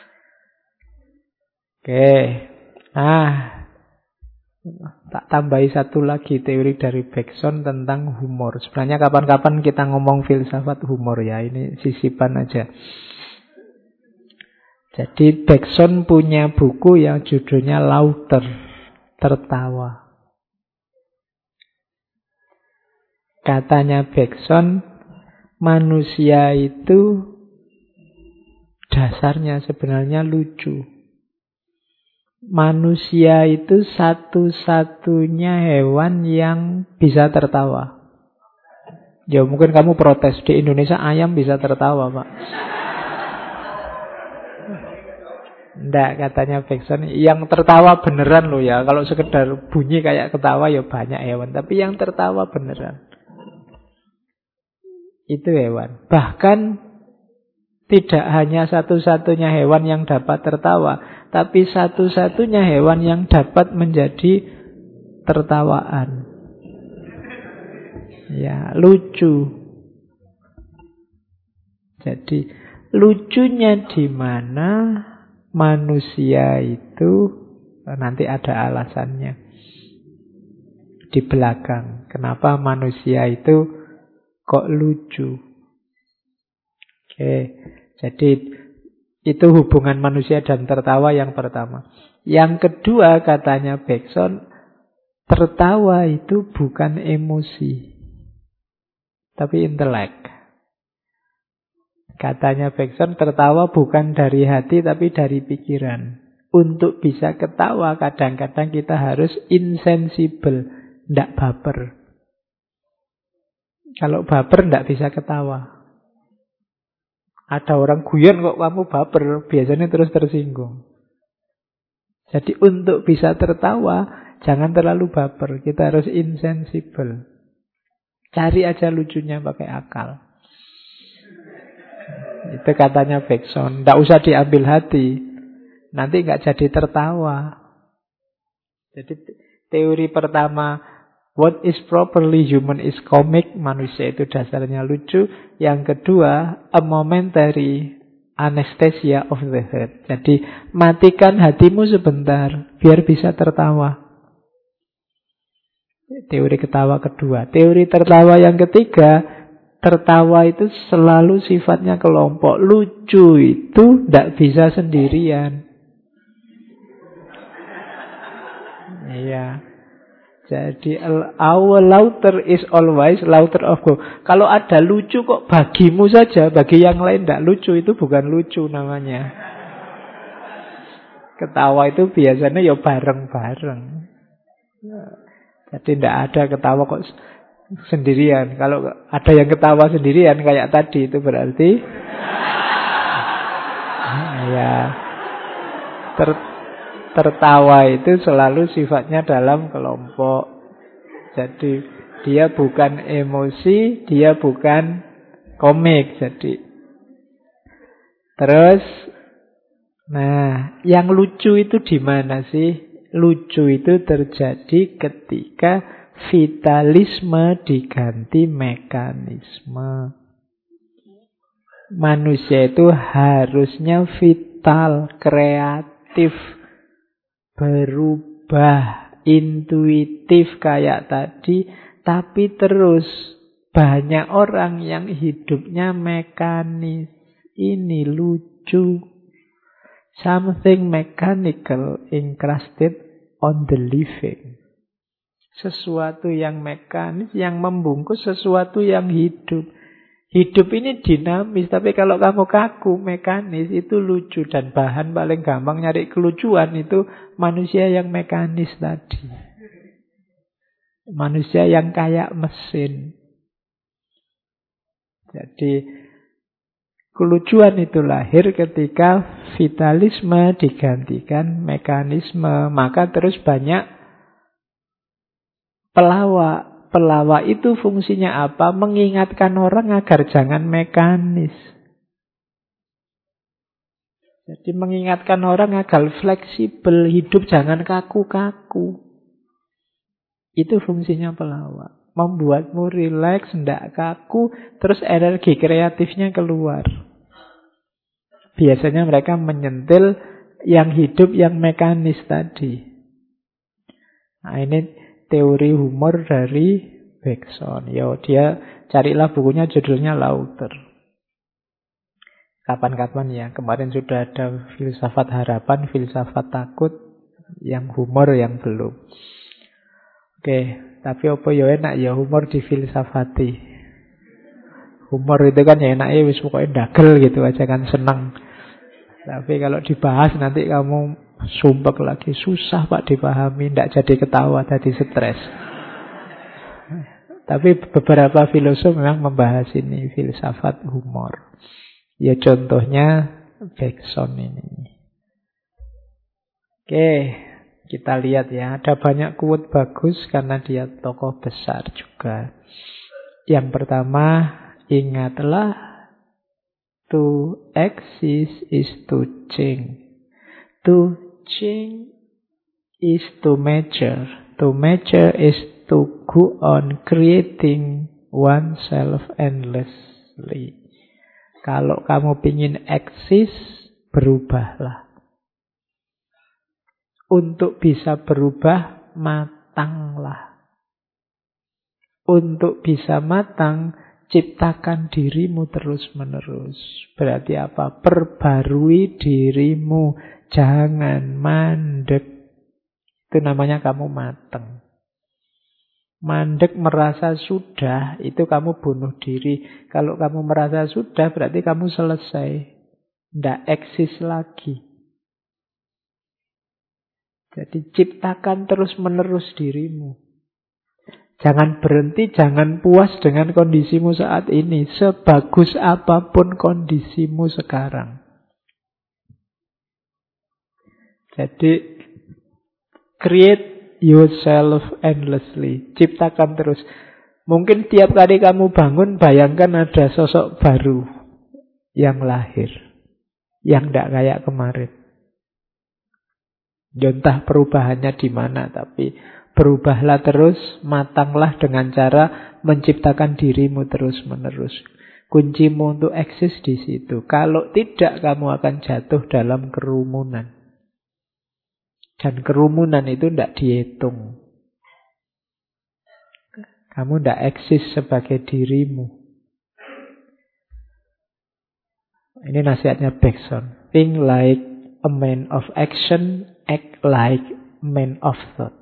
Oke. Nah, tak tambahi satu lagi teori dari Bergson tentang humor. Sebenarnya kapan-kapan kita ngomong filsafat humor ya. Ini sisipan aja. Jadi Bergson punya buku yang judulnya Laughter, tertawa. Katanya Bergson, manusia itu dasarnya sebenarnya lucu. Manusia itu satu-satunya hewan yang bisa tertawa. Ya mungkin kamu protes, di Indonesia ayam bisa tertawa Pak. Nggak, katanya Bergson, yang tertawa beneran loh ya. Kalau sekedar bunyi kayak ketawa ya banyak hewan. Tapi yang tertawa beneran itu hewan. Bahkan tidak hanya satu-satunya hewan yang dapat tertawa, tapi satu-satunya hewan yang dapat menjadi tertawaan. Ya, lucu. Jadi lucunya di mana manusia itu nanti ada alasannya di belakang. Kenapa manusia itu kok lucu? Oke, jadi itu hubungan manusia dan tertawa yang pertama. Yang kedua katanya Bergson, tertawa itu bukan emosi, tapi intelek. Katanya Bergson, tertawa bukan dari hati tapi dari pikiran. Untuk bisa ketawa kadang-kadang kita harus insensible, tidak baper. Kalau baper tidak bisa ketawa. Ada orang guyon kok kamu baper, biasanya terus tersinggung. Jadi untuk bisa tertawa, jangan terlalu baper. Kita harus insensible. Cari aja lucunya pakai akal. Itu katanya Bergson. Tidak usah diambil hati. Nanti nggak jadi tertawa. Jadi teori pertama, what is properly human is comic. Manusia itu dasarnya lucu. Yang kedua, a momentary anesthesia of the heart. Jadi matikan hatimu sebentar biar bisa tertawa. Teori ketawa kedua. Teori tertawa yang ketiga, tertawa itu selalu sifatnya kelompok. Lucu itu tidak bisa sendirian. Iya. Jadi our laughter is always laughter of God. Kalau ada lucu kok bagimu saja, bagi yang lain tidak lucu, itu bukan lucu namanya. Ketawa itu biasanya ya bareng-bareng. Jadi tidak ada ketawa kok sendirian. Kalau ada yang ketawa sendirian kayak tadi, itu berarti ya ter tertawa itu selalu sifatnya dalam kelompok. Jadi dia bukan emosi, dia bukan komik. Jadi terus, nah, yang lucu itu di mana sih? Lucu itu terjadi ketika vitalisme diganti mekanisme. Manusia itu harusnya vital, kreatif, berubah, intuitif kayak tadi, tapi terus banyak orang yang hidupnya mekanis. Ini lucu. Something mechanical encrusted on the living. Sesuatu yang mekanis, yang membungkus sesuatu yang hidup. Hidup ini dinamis, tapi kalau kamu kaku, mekanis, itu lucu. Dan bahan paling gampang nyari kelucuan itu manusia yang mekanis tadi. Manusia yang kayak mesin. Jadi kelucuan itu lahir ketika vitalisme digantikan mekanisme. Maka terus banyak pelawak. Pelawak itu fungsinya apa? Mengingatkan orang agar jangan mekanis. Jadi mengingatkan orang agar fleksibel, hidup jangan kaku-kaku. Itu fungsinya pelawak. Membuatmu rileks, tidak kaku, terus energi kreatifnya keluar. Biasanya mereka menyentil yang hidup, yang mekanis tadi. Nah, ini teori humor dari Bergson. Yo, dia carilah bukunya, judulnya Laughter. Kapan-kapan ya, kemarin sudah ada filsafat harapan, filsafat takut, yang humor yang belum. Oke, tapi apa ya enak ya humor difilsafati. Humor itu kan ya enaknya wis pokoknya dagel gitu aja kan, senang. Tapi kalau dibahas nanti kamu sumpek lagi, susah Pak dipahami, tidak jadi ketawa, tadi stres. Tapi beberapa filosof memang membahas ini, filsafat humor. Ya contohnya Bergson ini. Oke, kita lihat ya, ada banyak quote bagus karena dia tokoh besar juga. Yang pertama, ingatlah, to exist is to change. To change is to measure. To measure is to go on creating oneself endlessly. Kalau kamu pingin eksis, berubahlah. Untuk bisa berubah, matanglah. Untuk bisa matang, ciptakan dirimu terus-menerus. Berarti apa? Perbarui dirimu. Jangan mandek. Itu namanya kamu matang. Mandek merasa sudah, itu kamu bunuh diri. Kalau kamu merasa sudah, berarti kamu selesai. Tidak eksis lagi. Jadi ciptakan terus-menerus dirimu. Jangan berhenti, jangan puas dengan kondisimu saat ini. Sebagus apapun kondisimu sekarang. Jadi, create yourself endlessly. Ciptakan terus. Mungkin tiap kali kamu bangun, bayangkan ada sosok baru yang lahir. Yang tidak kayak kemarin. Entah perubahannya di mana, tapi berubahlah terus, matanglah dengan cara menciptakan dirimu terus-menerus. Kuncimu untuk eksis di situ. Kalau tidak, kamu akan jatuh dalam kerumunan. Dan kerumunan itu tidak dihitung. Kamu tidak eksis sebagai dirimu. Ini nasihatnya Bergson. Think like a man of action, act like man of thought.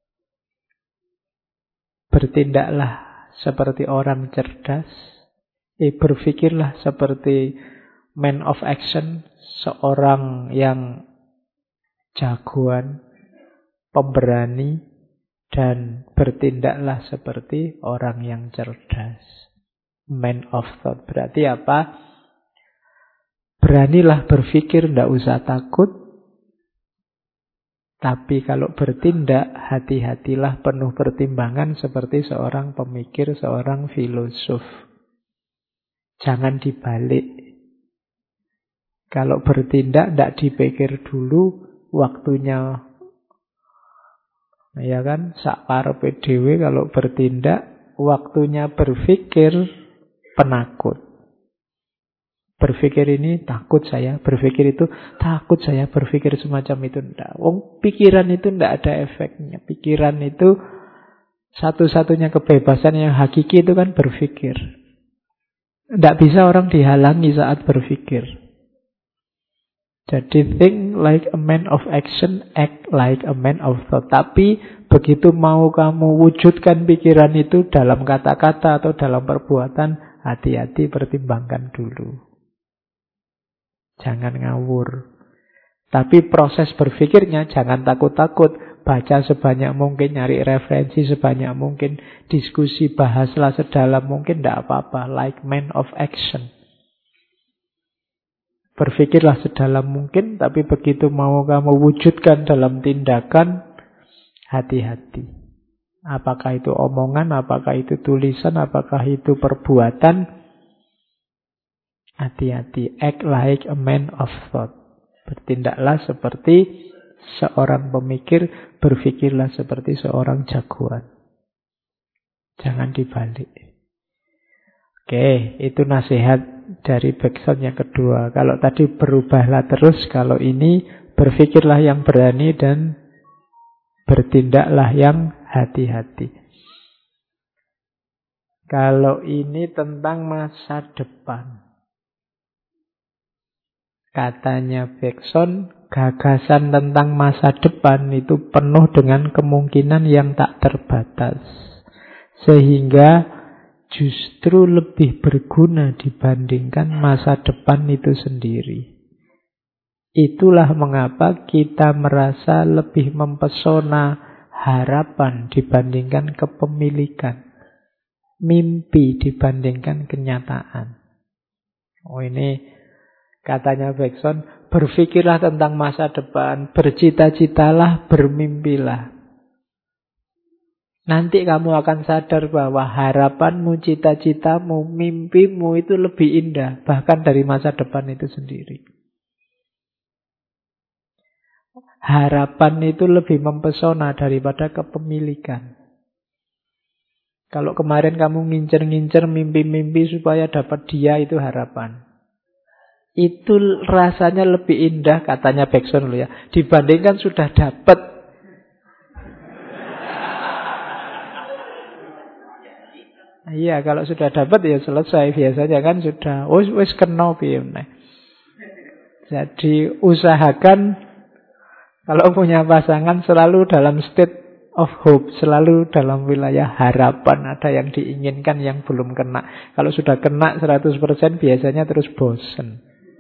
Bertindaklah seperti orang cerdas. Eh, berpikirlah seperti man of action, seorang yang jagoan, pemberani, dan bertindaklah seperti orang yang cerdas. Man of thought. Berarti apa? Beranilah berpikir, tidak usah takut. Tapi kalau bertindak, hati-hatilah penuh pertimbangan seperti seorang pemikir, seorang filosof. Jangan dibalik. Kalau bertindak, tidak dipikir dulu, waktunya, ya kan, sak karepe dhewe. Kalau bertindak, waktunya berpikir, penakut. Berpikir ini takut saya, berpikir itu takut saya, berpikir semacam itu enggak. Wong pikiran itu enggak ada efeknya. Pikiran itu satu-satunya kebebasan yang hakiki itu kan berpikir. Enggak bisa orang dihalangi saat berpikir. Jadi think like a man of action, act like a man of thought. Tapi begitu mau kamu wujudkan pikiran itu dalam kata-kata atau dalam perbuatan, hati-hati, pertimbangkan dulu. Jangan ngawur. Tapi proses berpikirnya jangan takut-takut. Baca sebanyak mungkin, nyari referensi sebanyak mungkin, diskusi, bahaslah sedalam mungkin, tidak apa-apa. Like man of action. Berpikirlah sedalam mungkin, tapi begitu mau kamu wujudkan dalam tindakan, hati-hati. Apakah itu omongan, apakah itu tulisan, apakah itu perbuatan, hati-hati. Act like a man of thought. Bertindaklah seperti seorang pemikir, berpikirlah seperti seorang jagoan. Jangan dibalik. Oke, itu nasihat dari Bergson yang kedua. Kalau tadi berubahlah terus, kalau ini berpikirlah yang berani dan bertindaklah yang hati-hati. Kalau ini tentang masa depan. Katanya Bergson, gagasan tentang masa depan itu penuh dengan kemungkinan yang tak terbatas. Sehingga justru lebih berguna dibandingkan masa depan itu sendiri. Itulah mengapa kita merasa lebih mempesona harapan dibandingkan kepemilikan. Mimpi dibandingkan kenyataan. Oh, ini katanya Bergson, berpikirlah tentang masa depan, bercita-citalah, bermimpilah. Nanti kamu akan sadar bahwa harapanmu, cita-citamu, mimpimu itu lebih indah, bahkan dari masa depan itu sendiri. Harapan itu lebih mempesona daripada kepemilikan. Kalau kemarin kamu ngincer-ngincer mimpi-mimpi supaya dapat dia, itu harapan. Itu rasanya lebih indah, katanya Bergson loh ya, dibandingkan sudah dapat. Iya, kalau sudah dapat ya selesai, biasanya kan sudah wis wis kena piye. Jadi usahakan kalau punya pasangan selalu dalam state of hope, selalu dalam wilayah harapan, ada yang diinginkan yang belum kena. Kalau sudah kena seratus persen biasanya terus bosen.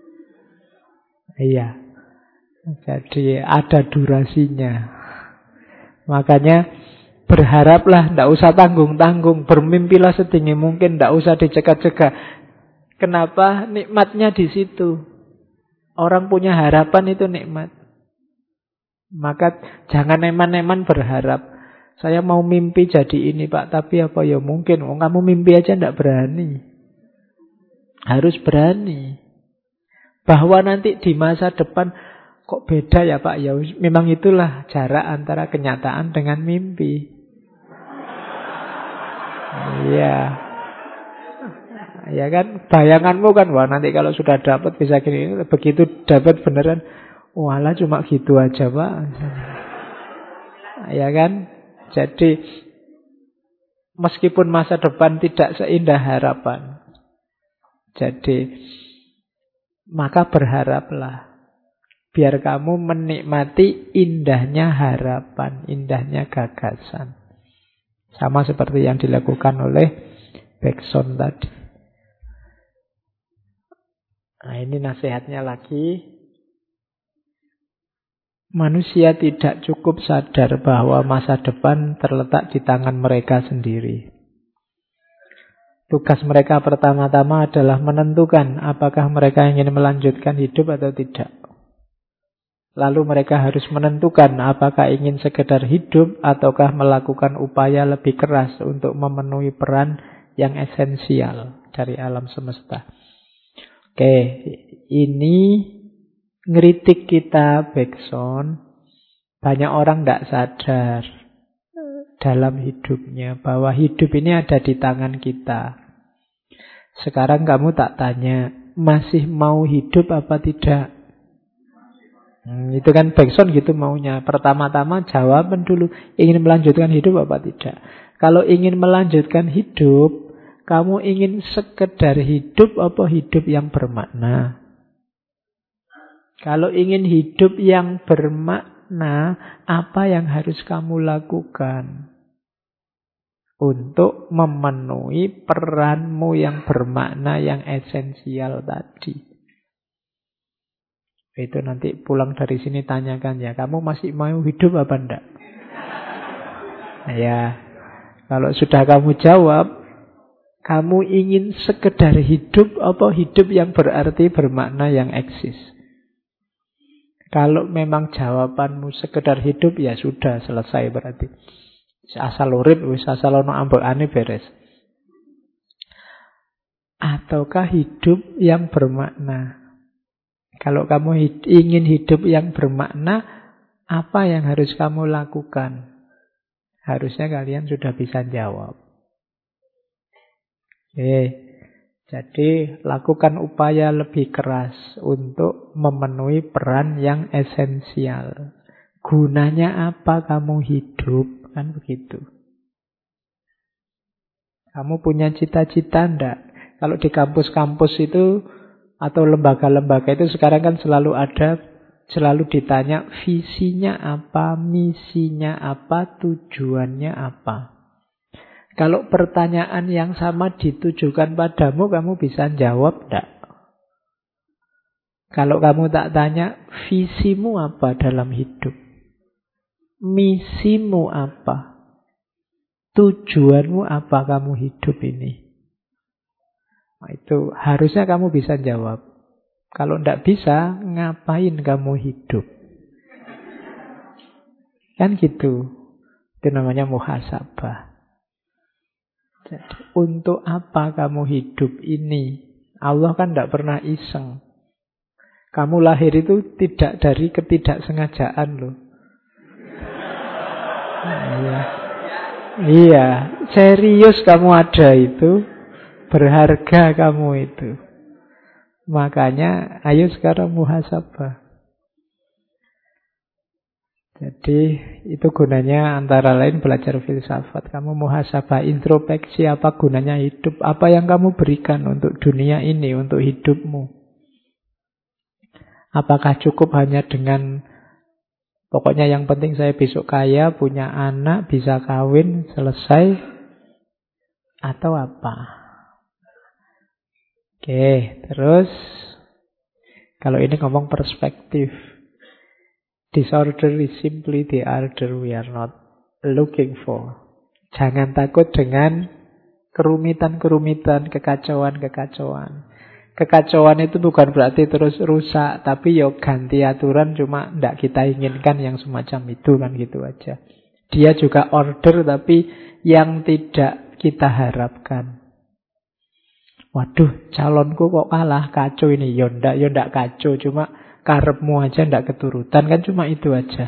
Iya. Jadi ada durasinya. Makanya Berharaplah, tidak usah tanggung-tanggung. Bermimpilah setinggi mungkin, tidak usah dicegah-cegah. Kenapa? Nikmatnya di situ. Orang punya harapan itu nikmat. Maka jangan eman-eman berharap. Saya mau mimpi jadi ini Pak, tapi apa ya mungkin. Oh, kamu mimpi aja tidak berani. Harus berani. Bahwa nanti di masa depan kok beda ya Pak? Ya memang itulah jarak antara kenyataan dengan mimpi. Iya. Ya kan, bayanganmu kan, wah nanti kalau sudah dapat bisa gini, begitu dapat beneran, walah cuma gitu aja Pak. Ya kan, jadi meskipun masa depan tidak seindah harapan, jadi maka berharaplah, biar kamu menikmati indahnya harapan, indahnya gagasan. Sama seperti yang dilakukan oleh Bergson tadi. Nah, ini nasihatnya lagi. Manusia tidak cukup sadar bahwa masa depan terletak di tangan mereka sendiri. Tugas mereka pertama-tama adalah menentukan apakah mereka ingin melanjutkan hidup atau tidak. Lalu mereka harus menentukan apakah ingin sekedar hidup ataukah melakukan upaya lebih keras untuk memenuhi peran yang esensial dari alam semesta. Oke, ini ngeritik kita Bergson. Banyak orang tidak sadar dalam hidupnya bahwa hidup ini ada di tangan kita. Sekarang kamu tak tanya, masih mau hidup apa tidak? Hmm, itu kan Bergson gitu maunya. Pertama-tama jawaban dulu, ingin melanjutkan hidup apa tidak? Kalau ingin melanjutkan hidup, kamu ingin sekedar hidup apa hidup yang bermakna? Kalau ingin hidup yang bermakna, apa yang harus kamu lakukan untuk memenuhi peranmu yang bermakna, yang esensial tadi? Itu nanti pulang dari sini tanyakan ya, kamu masih mau hidup apa enggak? Ya, kalau sudah kamu jawab, kamu ingin sekedar hidup apa hidup yang berarti bermakna yang eksis? Kalau memang jawabanmu sekedar hidup, ya sudah selesai berarti. Asal urip wis asal ono ambekane beres. Ataukah hidup yang bermakna? Kalau kamu hid- ingin hidup yang bermakna, apa yang harus kamu lakukan? Harusnya kalian sudah bisa jawab. Oke, jadi lakukan upaya lebih keras untuk memenuhi peran yang esensial. Gunanya apa kamu hidup? Kan begitu. Kamu punya cita-cita enggak? Kalau di kampus-kampus itu atau lembaga-lembaga itu sekarang kan selalu ada, selalu ditanya visinya apa, misinya apa, tujuannya apa. Kalau pertanyaan yang sama ditujukan padamu, kamu bisa jawab enggak? Kalau kamu tak tanya, visimu apa dalam hidup? Misimu apa? Tujuanmu apa kamu hidup ini? Nah, itu harusnya kamu bisa jawab. Kalau enggak bisa, ngapain kamu hidup? Kan gitu. Itu namanya muhasabah. Jadi, untuk apa kamu hidup ini? Allah kan tidak pernah iseng. Kamu lahir itu tidak dari ketidaksengajaan loh. Iya. Iya, serius kamu ada itu, berharga kamu itu. Makanya ayo sekarang muhasabah. Jadi itu gunanya antara lain belajar filsafat. Kamu muhasabah, introspeksi apa gunanya hidup. Apa yang kamu berikan untuk dunia ini, untuk hidupmu. Apakah cukup hanya dengan, pokoknya yang penting saya besok kaya, punya anak, bisa kawin, selesai. Atau apa? Oke, terus kalau ini ngomong perspektif. Disorder is simply the order we are not. looking for. Jangan takut dengan kerumitan-kerumitan, kekacauan-kekacauan. Kekacauan itu bukan berarti terus rusak, tapi ya ganti aturan, cuma tidak kita inginkan yang semacam itu, kan gitu aja. Dia juga order tapi yang tidak kita harapkan. Waduh, calonku kok kalah, kacau ini. Ya ndak, ya ndak kacau, cuma karepmu aja ndak keturutan, kan cuma itu aja.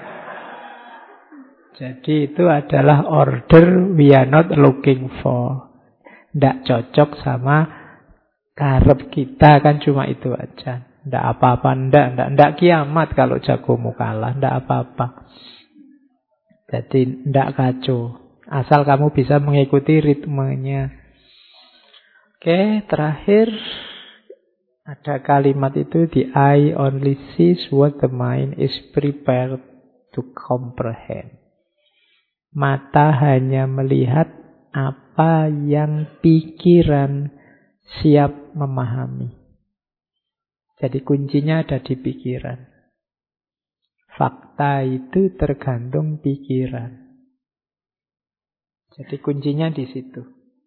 Jadi itu adalah order we are not looking for. Ndak cocok sama karep kita, kan cuma itu aja. Ndak apa-apa, ndak, ndak, ndak kiamat kalau jagomu kalah, ndak apa-apa. Jadi ndak kacau. Asal kamu bisa mengikuti ritmenya. Oke, terakhir ada kalimat itu, the eye only sees what the mind is prepared to comprehend. Mata hanya melihat apa yang pikiran siap memahami. Jadi kuncinya ada di pikiran. Fakta itu tergantung pikiran. Jadi kuncinya di situ.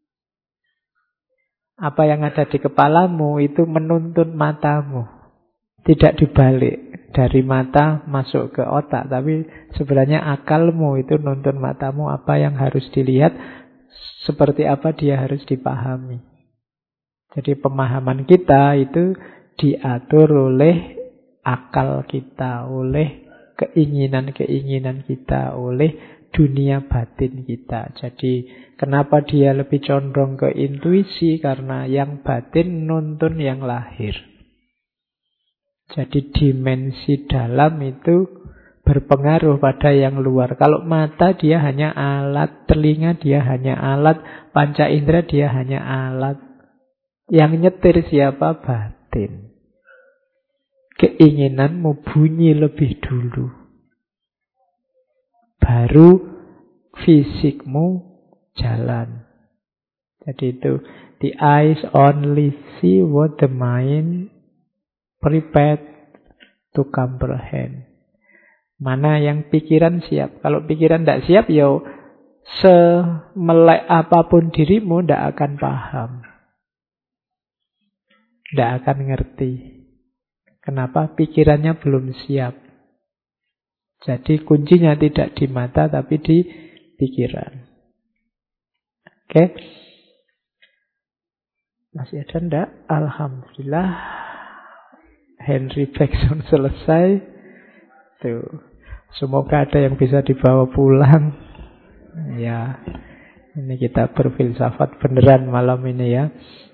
Apa yang ada di kepalamu itu menuntun matamu. Tidak dibalik. Dari mata masuk ke otak. Tapi sebenarnya akalmu itu nuntun matamu apa yang harus dilihat. Seperti apa dia harus dipahami. Jadi pemahaman kita itu diatur oleh akal kita. Oleh keinginan-keinginan kita. Oleh dunia batin kita. Jadi kenapa dia lebih condong ke intuisi? Karena yang batin nuntun yang lahir. Jadi dimensi dalam itu berpengaruh pada yang luar. Kalau mata dia hanya alat, telinga dia hanya alat, panca indera dia hanya alat. Yang nyetir siapa? Batin. Keinginanmu bunyi lebih dulu. Baru fisikmu jalan. Jadi itu, the eyes only see what the mind prepared to comprehend. Mana yang pikiran siap. Kalau pikiran tidak siap, ya semelek apapun dirimu tidak akan paham. Tidak akan ngerti. Kenapa? Pikirannya belum siap. Jadi kuncinya tidak di mata tapi di pikiran. Oke. Masih ada enggak? Alhamdulillah. Henry Bergson selesai. Tuh. Semoga ada yang bisa dibawa pulang. Ya. Ini kita berfilsafat beneran malam ini ya.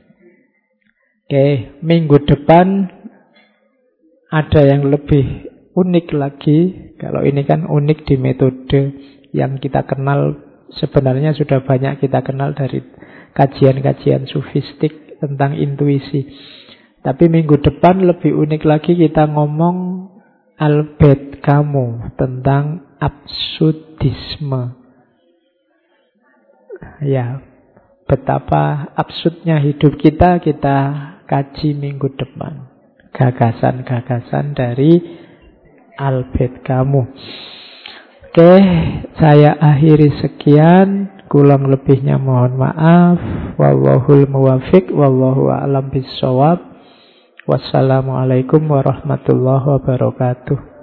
Oke, minggu depan ada yang lebih unik lagi. Kalau ini kan unik di metode yang kita kenal, sebenarnya sudah banyak kita kenal dari kajian-kajian sufistik tentang intuisi. Tapi minggu depan lebih unik lagi, kita ngomong Albert Camus tentang absurdisme. Ya, betapa absurdnya hidup kita, kita kaji minggu depan. Gagasan-gagasan dari Albert Camus. Oke, saya akhiri sekian. Kurang lebihnya mohon maaf. Wallahul muwafiq, wallahu a'lam bishawab. Wassalamualaikum warahmatullahi wabarakatuh.